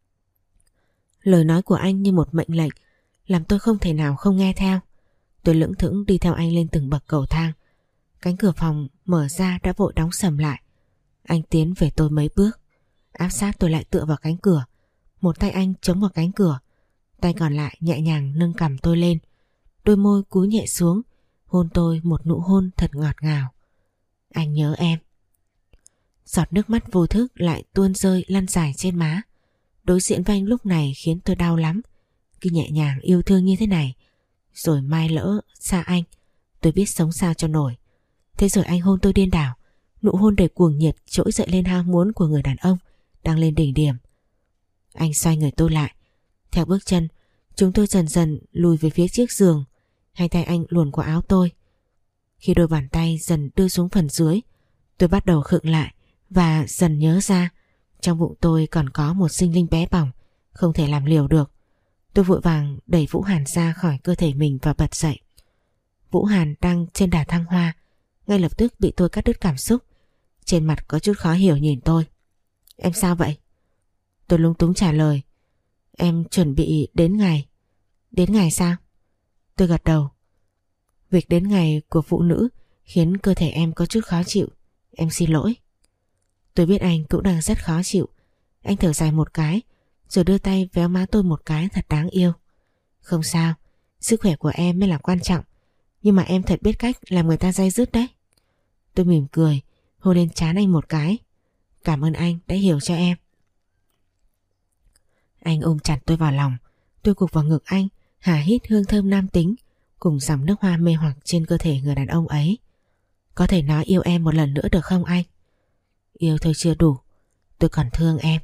Lời nói của anh như một mệnh lệnh, làm tôi không thể nào không nghe theo. Tôi lững thững đi theo anh lên từng bậc cầu thang. Cánh cửa phòng mở ra đã vội đóng sầm lại. Anh tiến về tôi mấy bước, áp sát tôi lại tựa vào cánh cửa. Một tay anh chống vào cánh cửa, tay còn lại nhẹ nhàng nâng cằm tôi lên. Đôi môi cúi nhẹ xuống, hôn tôi một nụ hôn thật ngọt ngào. Anh nhớ em. Giọt nước mắt vô thức lại tuôn rơi lăn dài trên má. Đối diện với anh lúc này khiến tôi đau lắm. Cứ nhẹ nhàng yêu thương như thế này, rồi mai lỡ xa anh, tôi biết sống sao cho nổi. Thế rồi anh hôn tôi điên đảo, nụ hôn đầy cuồng nhiệt trỗi dậy lên ham muốn của người đàn ông đang lên đỉnh điểm. Anh xoay người tôi lại. Theo bước chân, chúng tôi dần dần lùi về phía chiếc giường. Hai tay anh luồn qua áo tôi. Khi đôi bàn tay dần đưa xuống phần dưới, tôi bắt đầu khựng lại và dần nhớ ra trong bụng tôi còn có một sinh linh bé bỏng, không thể làm liều được. Tôi vội vàng đẩy Vũ Hàn ra khỏi cơ thể mình và bật dậy. Vũ Hàn đang trên đà thăng hoa, ngay lập tức bị tôi cắt đứt cảm xúc. Trên mặt có chút khó hiểu nhìn tôi. Em sao vậy? Tôi lúng túng trả lời. Em chuẩn bị đến ngày. Đến ngày sao? Tôi gật đầu. Việc đến ngày của phụ nữ khiến cơ thể em có chút khó chịu. Em xin lỗi. Tôi biết anh cũng đang rất khó chịu. Anh thở dài một cái, rồi đưa tay véo má tôi một cái thật đáng yêu. Không sao, sức khỏe của em mới là quan trọng. Nhưng mà em thật biết cách làm người ta day dứt đấy. Tôi mỉm cười, hôn lên trán anh một cái. Cảm ơn anh đã hiểu cho em. Anh ôm chặt tôi vào lòng. Tôi gục vào ngực anh, hả hít hương thơm nam tính cùng dòng nước hoa mê hoặc trên cơ thể người đàn ông ấy. Có thể nói yêu em một lần nữa được không anh? Yêu thôi chưa đủ, tôi còn thương em.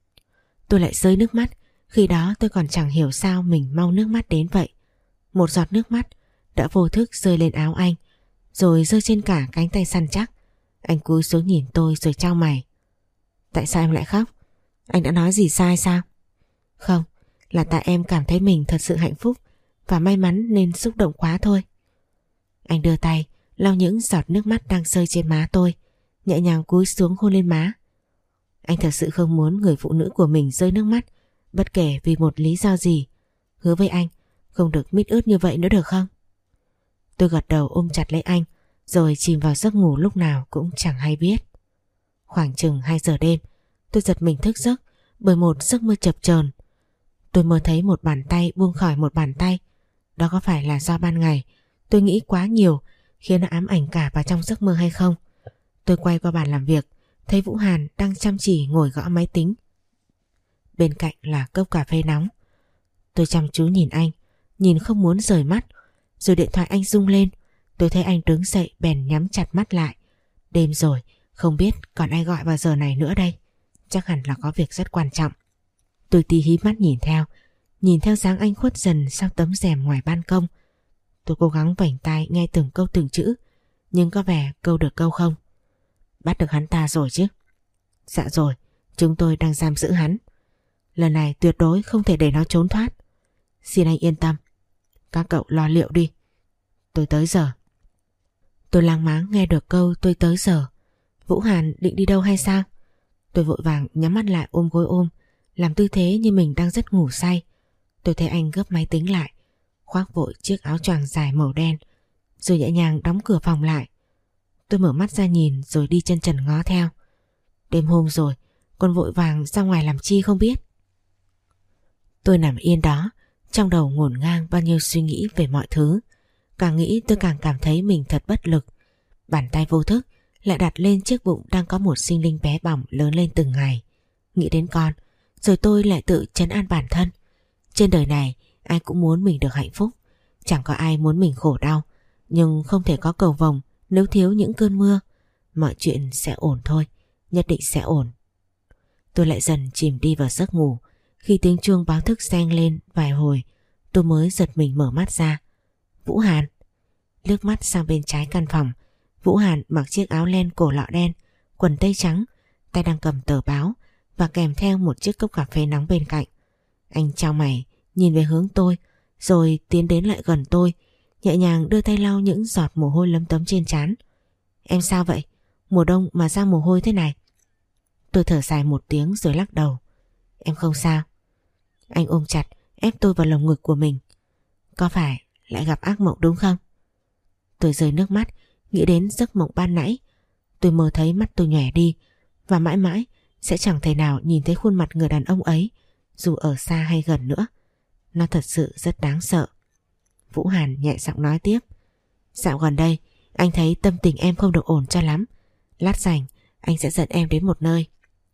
Tôi lại rơi nước mắt. Khi đó tôi còn chẳng hiểu sao mình mau nước mắt đến vậy. Một giọt nước mắt đã vô thức rơi lên áo anh, rồi rơi trên cả cánh tay săn chắc. Anh cúi xuống nhìn tôi rồi chau mày. Tại sao em lại khóc? Anh đã nói gì sai sao? Không, là tại em cảm thấy mình thật sự hạnh phúc và may mắn nên xúc động quá thôi. Anh đưa tay lau những giọt nước mắt đang rơi trên má tôi, nhẹ nhàng cúi xuống hôn lên má. Anh thật sự không muốn người phụ nữ của mình rơi nước mắt, bất kể vì một lý do gì. Hứa với anh không được mít ướt như vậy nữa được không? Tôi gật đầu ôm chặt lấy anh, rồi chìm vào giấc ngủ lúc nào cũng chẳng hay biết. Khoảng chừng 2 giờ đêm, tôi giật mình thức giấc bởi một giấc mơ chập chờn. Tôi mơ thấy một bàn tay buông khỏi một bàn tay. Đó có phải là do ban ngày tôi nghĩ quá nhiều khiến nó ám ảnh cả vào trong giấc mơ hay không? Tôi quay qua bàn làm việc, thấy Vũ Hàn đang chăm chỉ ngồi gõ máy tính. Bên cạnh là cốc cà phê nóng. Tôi chăm chú nhìn anh, nhìn không muốn rời mắt. Rồi điện thoại anh rung lên. Tôi thấy anh đứng dậy bèn nhắm chặt mắt lại. Đêm rồi, không biết còn ai gọi vào giờ này nữa đây. Chắc hẳn là có việc rất quan trọng. Tôi tí hí mắt nhìn theo dáng anh khuất dần sau tấm rèm ngoài ban công. Tôi cố gắng vảnh tai nghe từng câu từng chữ, nhưng có vẻ câu được câu không. Bắt được hắn ta rồi chứ? Dạ rồi, chúng tôi đang giam giữ hắn. Lần này tuyệt đối không thể để nó trốn thoát. Xin anh yên tâm, các cậu lo liệu đi. Tôi tới giờ. Tôi láng máng nghe được câu tôi tới giờ. Vũ Hàn định đi đâu hay sao? Tôi vội vàng nhắm mắt lại ôm gối ôm, làm tư thế như mình đang rất ngủ say. Tôi thấy anh gấp máy tính lại, khoác vội chiếc áo choàng dài màu đen, rồi nhẹ nhàng đóng cửa phòng lại. Tôi mở mắt ra nhìn rồi đi chân trần ngó theo. Đêm hôm rồi, còn vội vàng ra ngoài làm chi không biết. Tôi nằm yên đó, trong đầu ngổn ngang bao nhiêu suy nghĩ về mọi thứ. Càng nghĩ tôi càng cảm thấy mình thật bất lực. Bàn tay vô thức lại đặt lên chiếc bụng đang có một sinh linh bé bỏng lớn lên từng ngày. Nghĩ đến con, rồi tôi lại tự trấn an bản thân. Trên đời này ai cũng muốn mình được hạnh phúc, chẳng có ai muốn mình khổ đau. Nhưng không thể có cầu vồng nếu thiếu những cơn mưa. Mọi chuyện sẽ ổn thôi, nhất định sẽ ổn. tôi lại dần chìm đi vào giấc ngủ. Khi tiếng chuông báo thức reng lên vài hồi, tôi mới giật mình mở mắt ra. Vũ Hàn. Liếc mắt sang bên trái căn phòng, Vũ Hàn mặc chiếc áo len cổ lọ đen, quần tây trắng, tay đang cầm tờ báo và kèm theo một chiếc cốc cà phê nóng bên cạnh. Anh chau mày nhìn về hướng tôi, rồi tiến đến lại gần tôi, nhẹ nhàng đưa tay lau những giọt mồ hôi lấm tấm trên trán. Em sao vậy? Mùa đông mà ra mồ hôi thế này. Tôi thở dài một tiếng rồi lắc đầu. Em không sao. Anh ôm chặt ép tôi vào lồng ngực của mình. Có phải lại gặp ác mộng đúng không? Tôi rơi nước mắt, nghĩ đến giấc mộng ban nãy. Tôi mơ thấy mắt tôi nhòe đi, và mãi mãi sẽ chẳng thể nào nhìn thấy khuôn mặt người đàn ông ấy, dù ở xa hay gần nữa. Nó thật sự rất đáng sợ. Vũ Hàn nhẹ giọng nói tiếp. Dạo gần đây anh thấy tâm tình em không được ổn cho lắm. Lát rảnh anh sẽ dẫn em đến một nơi.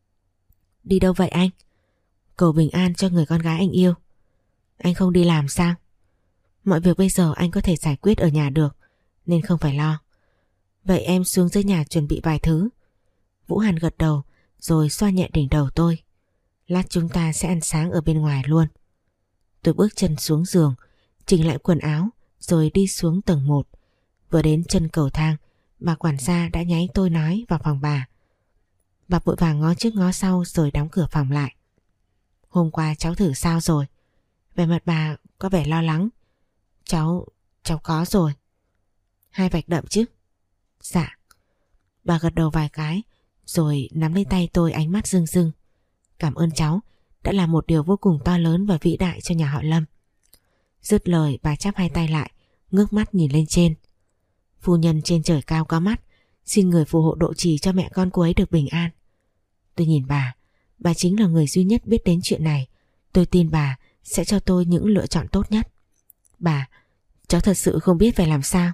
Đi đâu vậy anh? Cầu bình an cho người con gái anh yêu. Anh không đi làm sao? Mọi việc bây giờ anh có thể giải quyết ở nhà được, nên không phải lo. Vậy em xuống dưới nhà chuẩn bị vài thứ. Vũ Hàn gật đầu rồi xoa nhẹ đỉnh đầu tôi. Lát chúng ta sẽ ăn sáng ở bên ngoài luôn. Tôi bước chân xuống giường, chỉnh lại quần áo rồi đi xuống tầng 1. Vừa đến chân cầu thang, bà quản gia đã nháy tôi nói vào phòng bà. Bà vội vàng ngó trước ngó sau rồi đóng cửa phòng lại. Hôm qua cháu thử sao rồi? Vẻ mặt bà có vẻ lo lắng. Cháu có rồi. 2 vạch đậm chứ? Dạ. Bà gật đầu vài cái rồi nắm lấy tay tôi, ánh mắt rưng rưng. Cảm ơn cháu đã làm một điều vô cùng to lớn và vĩ đại cho nhà họ Lâm. Dứt lời bà chắp 2 tay lại, ngước mắt nhìn lên trên. Phu nhân trên trời cao có mắt, xin người phù hộ độ trì cho mẹ con cô ấy được bình an. Tôi nhìn bà chính là người duy nhất biết đến chuyện này. Tôi tin bà sẽ cho tôi những lựa chọn tốt nhất. Bà, cháu thật sự không biết phải làm sao.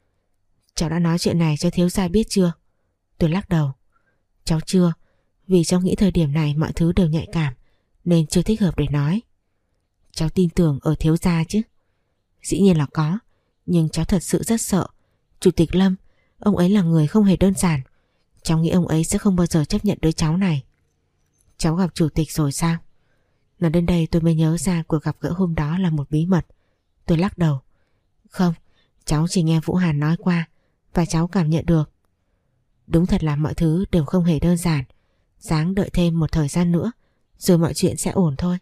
Cháu đã nói chuyện này cho thiếu gia biết chưa? Tôi lắc đầu. Cháu chưa, vì cháu nghĩ thời điểm này mọi thứ đều nhạy cảm nên chưa thích hợp để nói. Cháu tin tưởng ở thiếu gia chứ? Dĩ nhiên là có, nhưng cháu thật sự rất sợ. Chủ tịch Lâm, ông ấy là người không hề đơn giản. Cháu nghĩ ông ấy sẽ không bao giờ chấp nhận đứa cháu này. Cháu gặp chủ tịch rồi sao? Nói đến đây tôi mới nhớ ra cuộc gặp gỡ hôm đó là một bí mật. Tôi lắc đầu. Không, cháu chỉ nghe Vũ Hàn nói qua và cháu cảm nhận được. Đúng thật là mọi thứ đều không hề đơn giản. Ráng đợi thêm một thời gian nữa rồi mọi chuyện sẽ ổn thôi.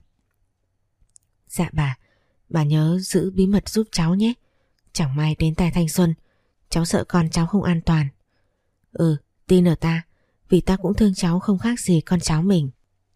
Dạ bà nhớ giữ bí mật giúp cháu nhé. Chẳng may đến tai thanh xuân, cháu sợ con cháu không an toàn. Ừ, tin ở ta, vì ta cũng thương cháu không khác gì con cháu mình.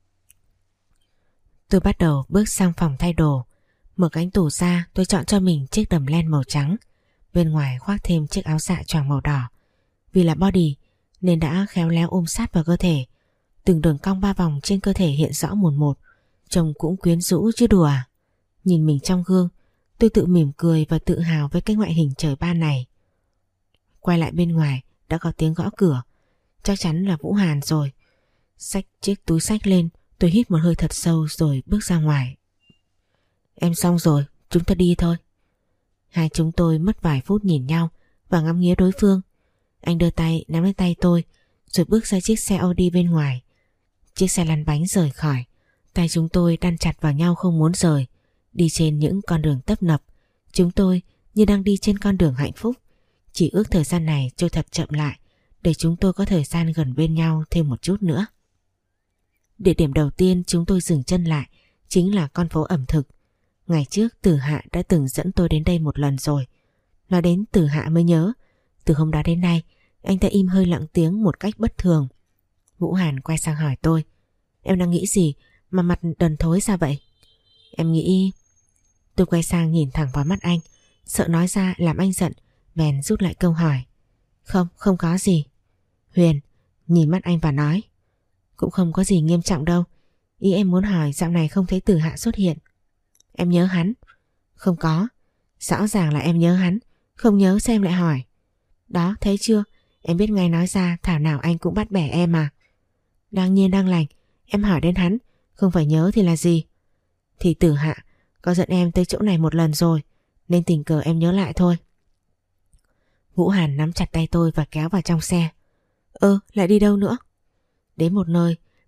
Tôi bắt đầu bước sang phòng thay đồ. Mở cánh tủ ra, tôi chọn cho mình chiếc đầm len màu trắng, bên ngoài khoác thêm chiếc áo dạ choàng màu đỏ. Vì là body nên đã khéo léo ôm sát vào cơ thể. Từng đường cong 3 vòng trên cơ thể hiện rõ mồn một, trông cũng quyến rũ chứ đùa. Nhìn mình trong gương, tôi tự mỉm cười và tự hào với cái ngoại hình trời ban này. Quay lại bên ngoài đã có tiếng gõ cửa. Chắc chắn là Vũ Hàn rồi. Xách chiếc túi xách lên, tôi hít một hơi thật sâu rồi bước ra ngoài. Em xong rồi, chúng ta đi thôi. Hai chúng tôi mất vài phút nhìn nhau và ngắm nghía đối phương. Anh đưa tay nắm lấy tay tôi rồi bước ra chiếc xe Audi bên ngoài. Chiếc xe lăn bánh rời khỏi. Tay chúng tôi đan chặt vào nhau không muốn rời. Đi trên những con đường tấp nập, chúng tôi như đang đi trên con đường hạnh phúc. Chỉ ước thời gian này trôi thật chậm lại để chúng tôi có thời gian gần bên nhau thêm một chút nữa. Địa điểm đầu tiên chúng tôi dừng chân lại chính là con phố ẩm thực. Ngày trước Từ Hạ đã từng dẫn tôi đến đây một lần rồi. Nói đến Từ Hạ mới nhớ, từ hôm đó đến nay anh ta im hơi lặng tiếng một cách bất thường. Vũ Hàn quay sang hỏi tôi. Em đang nghĩ gì mà mặt đần thối ra vậy? Em nghĩ... Tôi quay sang nhìn thẳng vào mắt anh, sợ nói ra làm anh giận, bèn rút lại câu hỏi. Không có gì. Huyền nhìn mắt anh và nói. Cũng không có gì nghiêm trọng đâu. Ý em muốn hỏi dạo này không thấy Từ Hạ xuất hiện. Em nhớ hắn? Không có. Rõ ràng là em nhớ hắn, không nhớ sao em lại hỏi? Đó, thấy chưa? Em biết ngay nói ra thảo nào anh cũng bắt bẻ em mà. Đang nhiên đang lành, em hỏi đến hắn, không phải nhớ thì là gì? Thì Từ Hạ có dẫn em tới chỗ này một lần rồi, nên tình cờ em nhớ lại thôi. Vũ Hàn nắm chặt tay tôi và kéo vào trong xe. Lại đi đâu nữa? Đến một nơi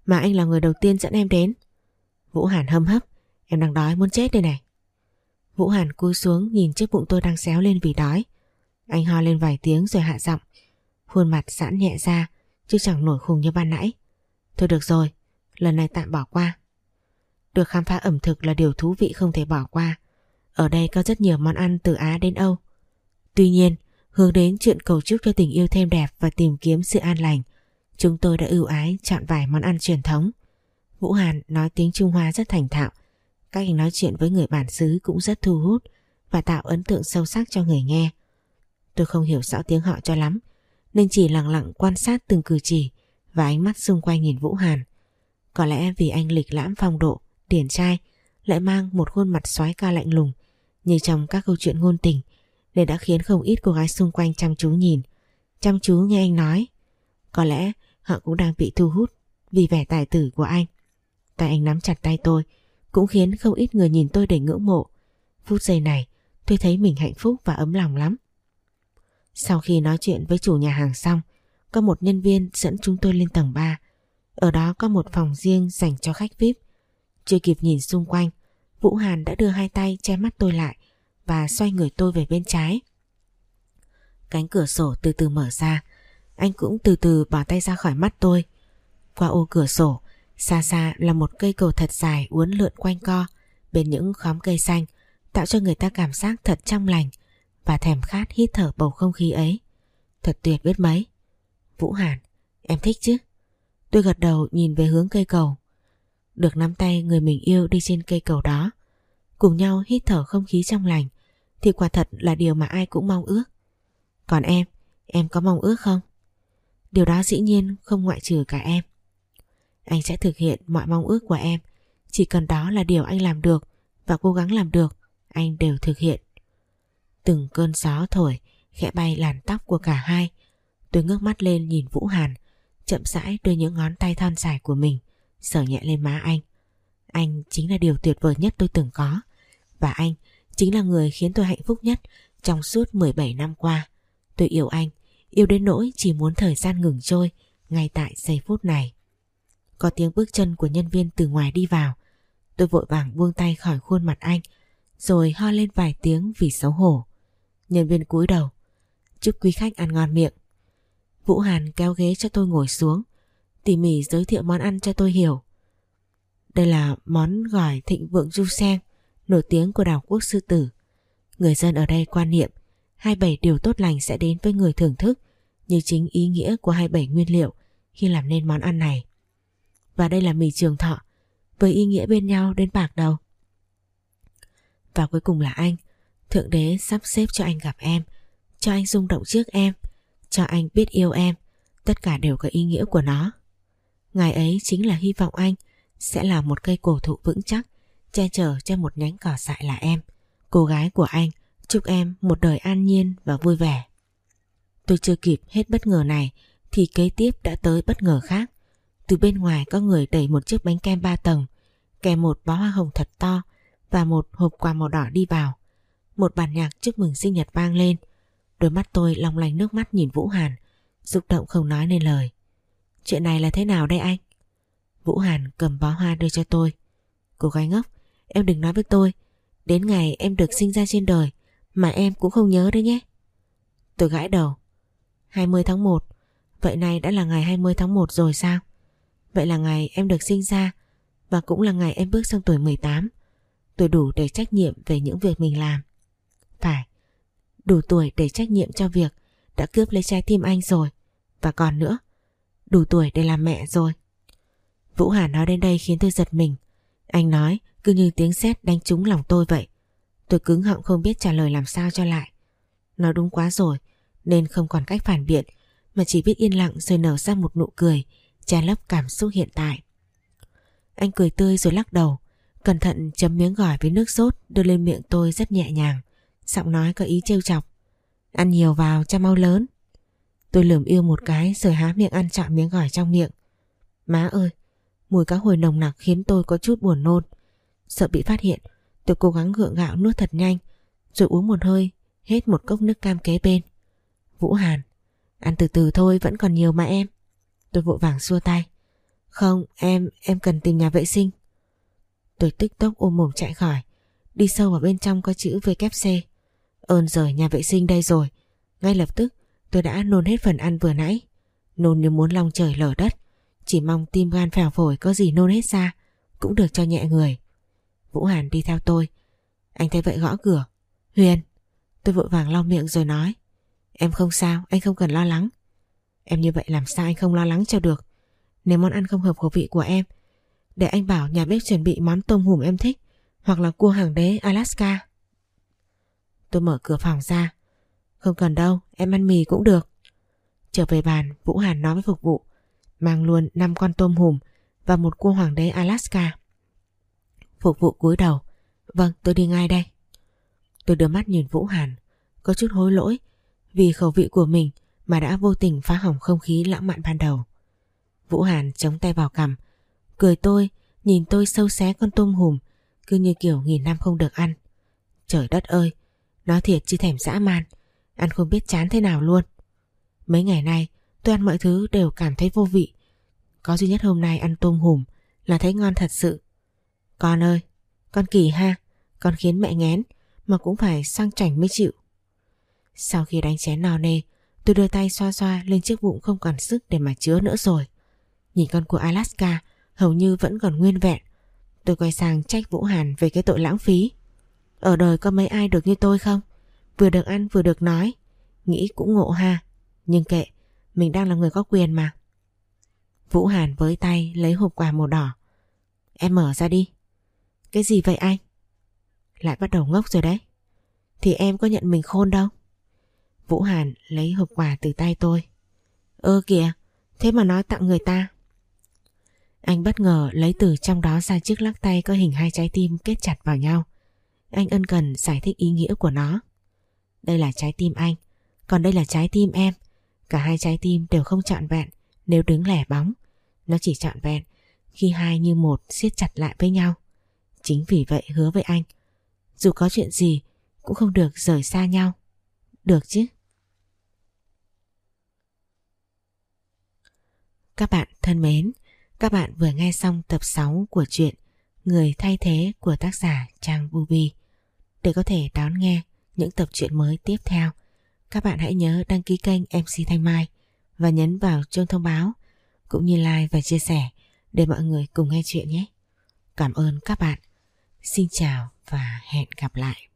mà anh là người đầu tiên dẫn em đến. Vũ Hàn hâm hấp, em đang đói muốn chết đây này. Vũ Hàn cúi xuống nhìn chiếc bụng tôi đang xéo lên vì đói. Anh ho lên vài tiếng rồi hạ giọng, khuôn mặt giãn nhẹ ra chứ chẳng nổi khùng như ban nãy. Thôi được rồi, lần này tạm bỏ qua. Được khám phá ẩm thực là điều thú vị không thể bỏ qua. Ở đây có rất nhiều món ăn từ Á đến Âu. Tuy nhiên, hướng đến chuyện cầu chúc cho tình yêu thêm đẹp và tìm kiếm sự an lành, chúng tôi đã ưu ái chọn vài món ăn truyền thống. Vũ Hàn nói tiếng Trung Hoa rất thành thạo. Cách anh nói chuyện với người bản xứ cũng rất thu hút và tạo ấn tượng sâu sắc cho người nghe. Tôi không hiểu rõ tiếng họ cho lắm, nên chỉ lặng lặng quan sát từng cử chỉ và ánh mắt xung quanh nhìn Vũ Hàn. Có lẽ vì anh lịch lãm phong độ, điển trai, lại mang một khuôn mặt soái ca lạnh lùng như trong các câu chuyện ngôn tình, nên đã khiến không ít cô gái xung quanh chăm chú nhìn, chăm chú nghe anh nói. Có lẽ họ cũng đang bị thu hút vì vẻ tài tử của anh. Tay anh nắm chặt tay tôi cũng khiến không ít người nhìn tôi để ngưỡng mộ. Phút giây này tôi thấy mình hạnh phúc và ấm lòng lắm. Sau khi nói chuyện với chủ nhà hàng xong, có một nhân viên dẫn chúng tôi lên tầng 3. Ở đó có một phòng riêng dành cho khách VIP. Chưa kịp nhìn xung quanh, Vũ Hàn đã đưa hai tay che mắt tôi lại và xoay người tôi về bên trái. Cánh cửa sổ từ từ mở ra, anh cũng từ từ bỏ tay ra khỏi mắt tôi. Qua ô cửa sổ, xa xa là một cây cầu thật dài uốn lượn quanh co bên những khóm cây xanh, tạo cho người ta cảm giác thật trong lành và thèm khát hít thở bầu không khí ấy. Thật tuyệt biết mấy. Vũ Hàn, em thích chứ? Tôi gật đầu nhìn về hướng cây cầu. Được nắm tay người mình yêu đi trên cây cầu đó, cùng nhau hít thở không khí trong lành, thì quả thật là điều mà ai cũng mong ước. Còn em có mong ước không? Điều đó dĩ nhiên không ngoại trừ cả em. Anh sẽ thực hiện mọi mong ước của em. Chỉ cần đó là điều anh làm được và cố gắng làm được, anh đều thực hiện. Từng cơn gió thổi khẽ bay làn tóc của cả hai. Tôi ngước mắt lên nhìn Vũ Hàn, chậm rãi đưa những ngón tay thon dài của mình sờ nhẹ lên má anh. Anh chính là điều tuyệt vời nhất tôi từng có, và anh chính là người khiến tôi hạnh phúc nhất trong suốt 17 năm qua. Tôi yêu anh, yêu đến nỗi chỉ muốn thời gian ngừng trôi ngay tại giây phút này. Có tiếng bước chân của nhân viên từ ngoài đi vào. Tôi vội vàng buông tay khỏi khuôn mặt anh, rồi ho lên vài tiếng vì xấu hổ. Nhân viên cúi đầu, chúc quý khách ăn ngon miệng. Vũ Hàn kéo ghế cho tôi ngồi xuống, tỉ mỉ giới thiệu món ăn cho tôi hiểu. Đây là món gỏi thịnh vượng ru sen, nổi tiếng của đảo quốc Sư Tử. Người dân ở đây quan niệm 27 điều tốt lành sẽ đến với người thưởng thức, như chính ý nghĩa của 27 nguyên liệu khi làm nên món ăn này. Và đây là mì Trường Thọ, với ý nghĩa bên nhau đến bạc đầu. Và cuối cùng là anh. Thượng đế sắp xếp cho anh gặp em, cho anh rung động trước em, cho anh biết yêu em. Tất cả đều có ý nghĩa của nó. Ngày ấy chính là hy vọng anh sẽ là một cây cổ thụ vững chắc, che chở cho một nhánh cỏ dại là em, cô gái của anh. Chúc em một đời an nhiên và vui vẻ. Tôi chưa kịp hết bất ngờ này thì kế tiếp đã tới bất ngờ khác. Từ bên ngoài có người đẩy một chiếc bánh kem 3 tầng, kèm một bó hoa hồng thật to và một hộp quà màu đỏ đi vào. Một bản nhạc chúc mừng sinh nhật vang lên. Đôi mắt tôi long lanh nước mắt nhìn Vũ Hàn, xúc động không nói nên lời. Chuyện này là thế nào đây anh? Vũ Hàn cầm bó hoa đưa cho tôi. Cô gái ngốc, em đừng nói với tôi đến ngày em được sinh ra trên đời mà em cũng không nhớ đấy nhé. Tôi gãi đầu. 20 tháng 1, vậy này đã là ngày 20 tháng 1 rồi sao? Vậy là ngày em được sinh ra và cũng là ngày em bước sang tuổi 18. Tôi đủ để trách nhiệm về những việc mình làm. Phải, đủ tuổi để trách nhiệm cho việc đã cướp lấy trái tim anh rồi. Và còn nữa, đủ tuổi để làm mẹ rồi. Vũ Hàn nói đến đây khiến tôi giật mình. Anh nói cứ như tiếng sét đánh trúng lòng tôi vậy. Tôi cứng họng không biết trả lời làm sao cho lại. Nói đúng quá rồi, nên không còn cách phản biện, mà chỉ biết yên lặng rồi nở ra một nụ cười che lấp cảm xúc hiện tại. Anh cười tươi rồi lắc đầu, cẩn thận chấm miếng gỏi với nước sốt đưa lên miệng tôi rất nhẹ nhàng, giọng nói có ý trêu chọc. Ăn nhiều vào cho mau lớn. Tôi lườm yêu một cái rồi há miệng ăn trọn miếng gỏi trong miệng. Má ơi, mùi cá hồi nồng nặc khiến tôi có chút buồn nôn. Sợ bị phát hiện, tôi cố gắng gượng gạo nuốt thật nhanh, rồi uống một hơi hết một cốc nước cam kế bên. Vũ Hàn, ăn từ từ thôi, vẫn còn nhiều mà em. Tôi vội vàng xua tay. Không, em cần tìm nhà vệ sinh. Tôi tức tốc ôm mồm chạy khỏi. Đi sâu vào bên trong có chữ WC. Ơn giời, nhà vệ sinh đây rồi. Ngay lập tức tôi đã nôn hết phần ăn vừa nãy. Nôn như muốn long trời lở đất. Chỉ mong tim gan phèo phổi có gì nôn hết ra cũng được cho nhẹ người. Vũ Hàn đi theo tôi. Anh thấy vậy gõ cửa. Huyền. Tôi vội vàng lau miệng rồi nói. Em không sao, anh không cần lo lắng. Em như vậy làm sao anh không lo lắng cho được. Nếu món ăn không hợp khẩu vị của em, để anh bảo nhà bếp chuẩn bị món tôm hùm em thích, hoặc là cua hàng đế Alaska. Tôi mở cửa phòng ra. Không cần đâu, em ăn mì cũng được. Trở về bàn, Vũ Hàn nói với phục vụ mang luôn 5 con tôm hùm và một cua hoàng đế Alaska. Phục vụ cúi đầu. Vâng, tôi đi ngay đây. Tôi đưa mắt nhìn Vũ Hàn, có chút hối lỗi vì khẩu vị của mình mà đã vô tình phá hỏng không khí lãng mạn ban đầu. Vũ Hàn chống tay vào cằm, cười tôi, nhìn tôi sâu xé con tôm hùm, cứ như kiểu nghìn năm không được ăn. Trời đất ơi, nói thiệt chứ thèm dã man, ăn không biết chán thế nào luôn. Mấy ngày nay tôi ăn mọi thứ đều cảm thấy vô vị. Có duy nhất hôm nay ăn tôm hùm là thấy ngon thật sự. Con ơi, con kỳ ha, con khiến mẹ nghén mà cũng phải sang chảnh mới chịu. Sau khi đánh chén no nê, tôi đưa tay xoa xoa lên chiếc bụng không còn sức để mà chứa nữa rồi. Nhìn con cua Alaska hầu như vẫn còn nguyên vẹn. Tôi quay sang trách Vũ Hàn về cái tội lãng phí. Ở đời có mấy ai được như tôi không? Vừa được ăn vừa được nói. Nghĩ cũng ngộ ha. Nhưng kệ, mình đang là người có quyền mà. Vũ Hàn với tay lấy hộp quà màu đỏ. Em mở ra đi. Cái gì vậy anh? Lại bắt đầu ngốc rồi đấy. Thì em có nhận mình khôn đâu. Vũ Hàn lấy hộp quà từ tay tôi. Kìa, thế mà nói tặng người ta. Anh bất ngờ lấy từ trong đó ra chiếc lắc tay có hình 2 trái tim kết chặt vào nhau. Anh ân cần giải thích ý nghĩa của nó. Đây là trái tim anh, còn đây là trái tim em. Cả 2 trái tim đều không trọn vẹn nếu đứng lẻ bóng. Nó chỉ trọn vẹn khi hai như một siết chặt lại với nhau. Chính vì vậy hứa với anh, dù có chuyện gì cũng không được rời xa nhau. Được chứ? Các bạn thân mến, các bạn vừa nghe xong tập 6 của truyện Người thay thế của tác giả Trang Bubi. Để có thể đón nghe những tập truyện mới tiếp theo, các bạn hãy nhớ đăng ký kênh MC Thanh Mai và nhấn vào chuông thông báo, cũng như like và chia sẻ để mọi người cùng nghe chuyện nhé. Cảm ơn các bạn. Xin chào và hẹn gặp lại.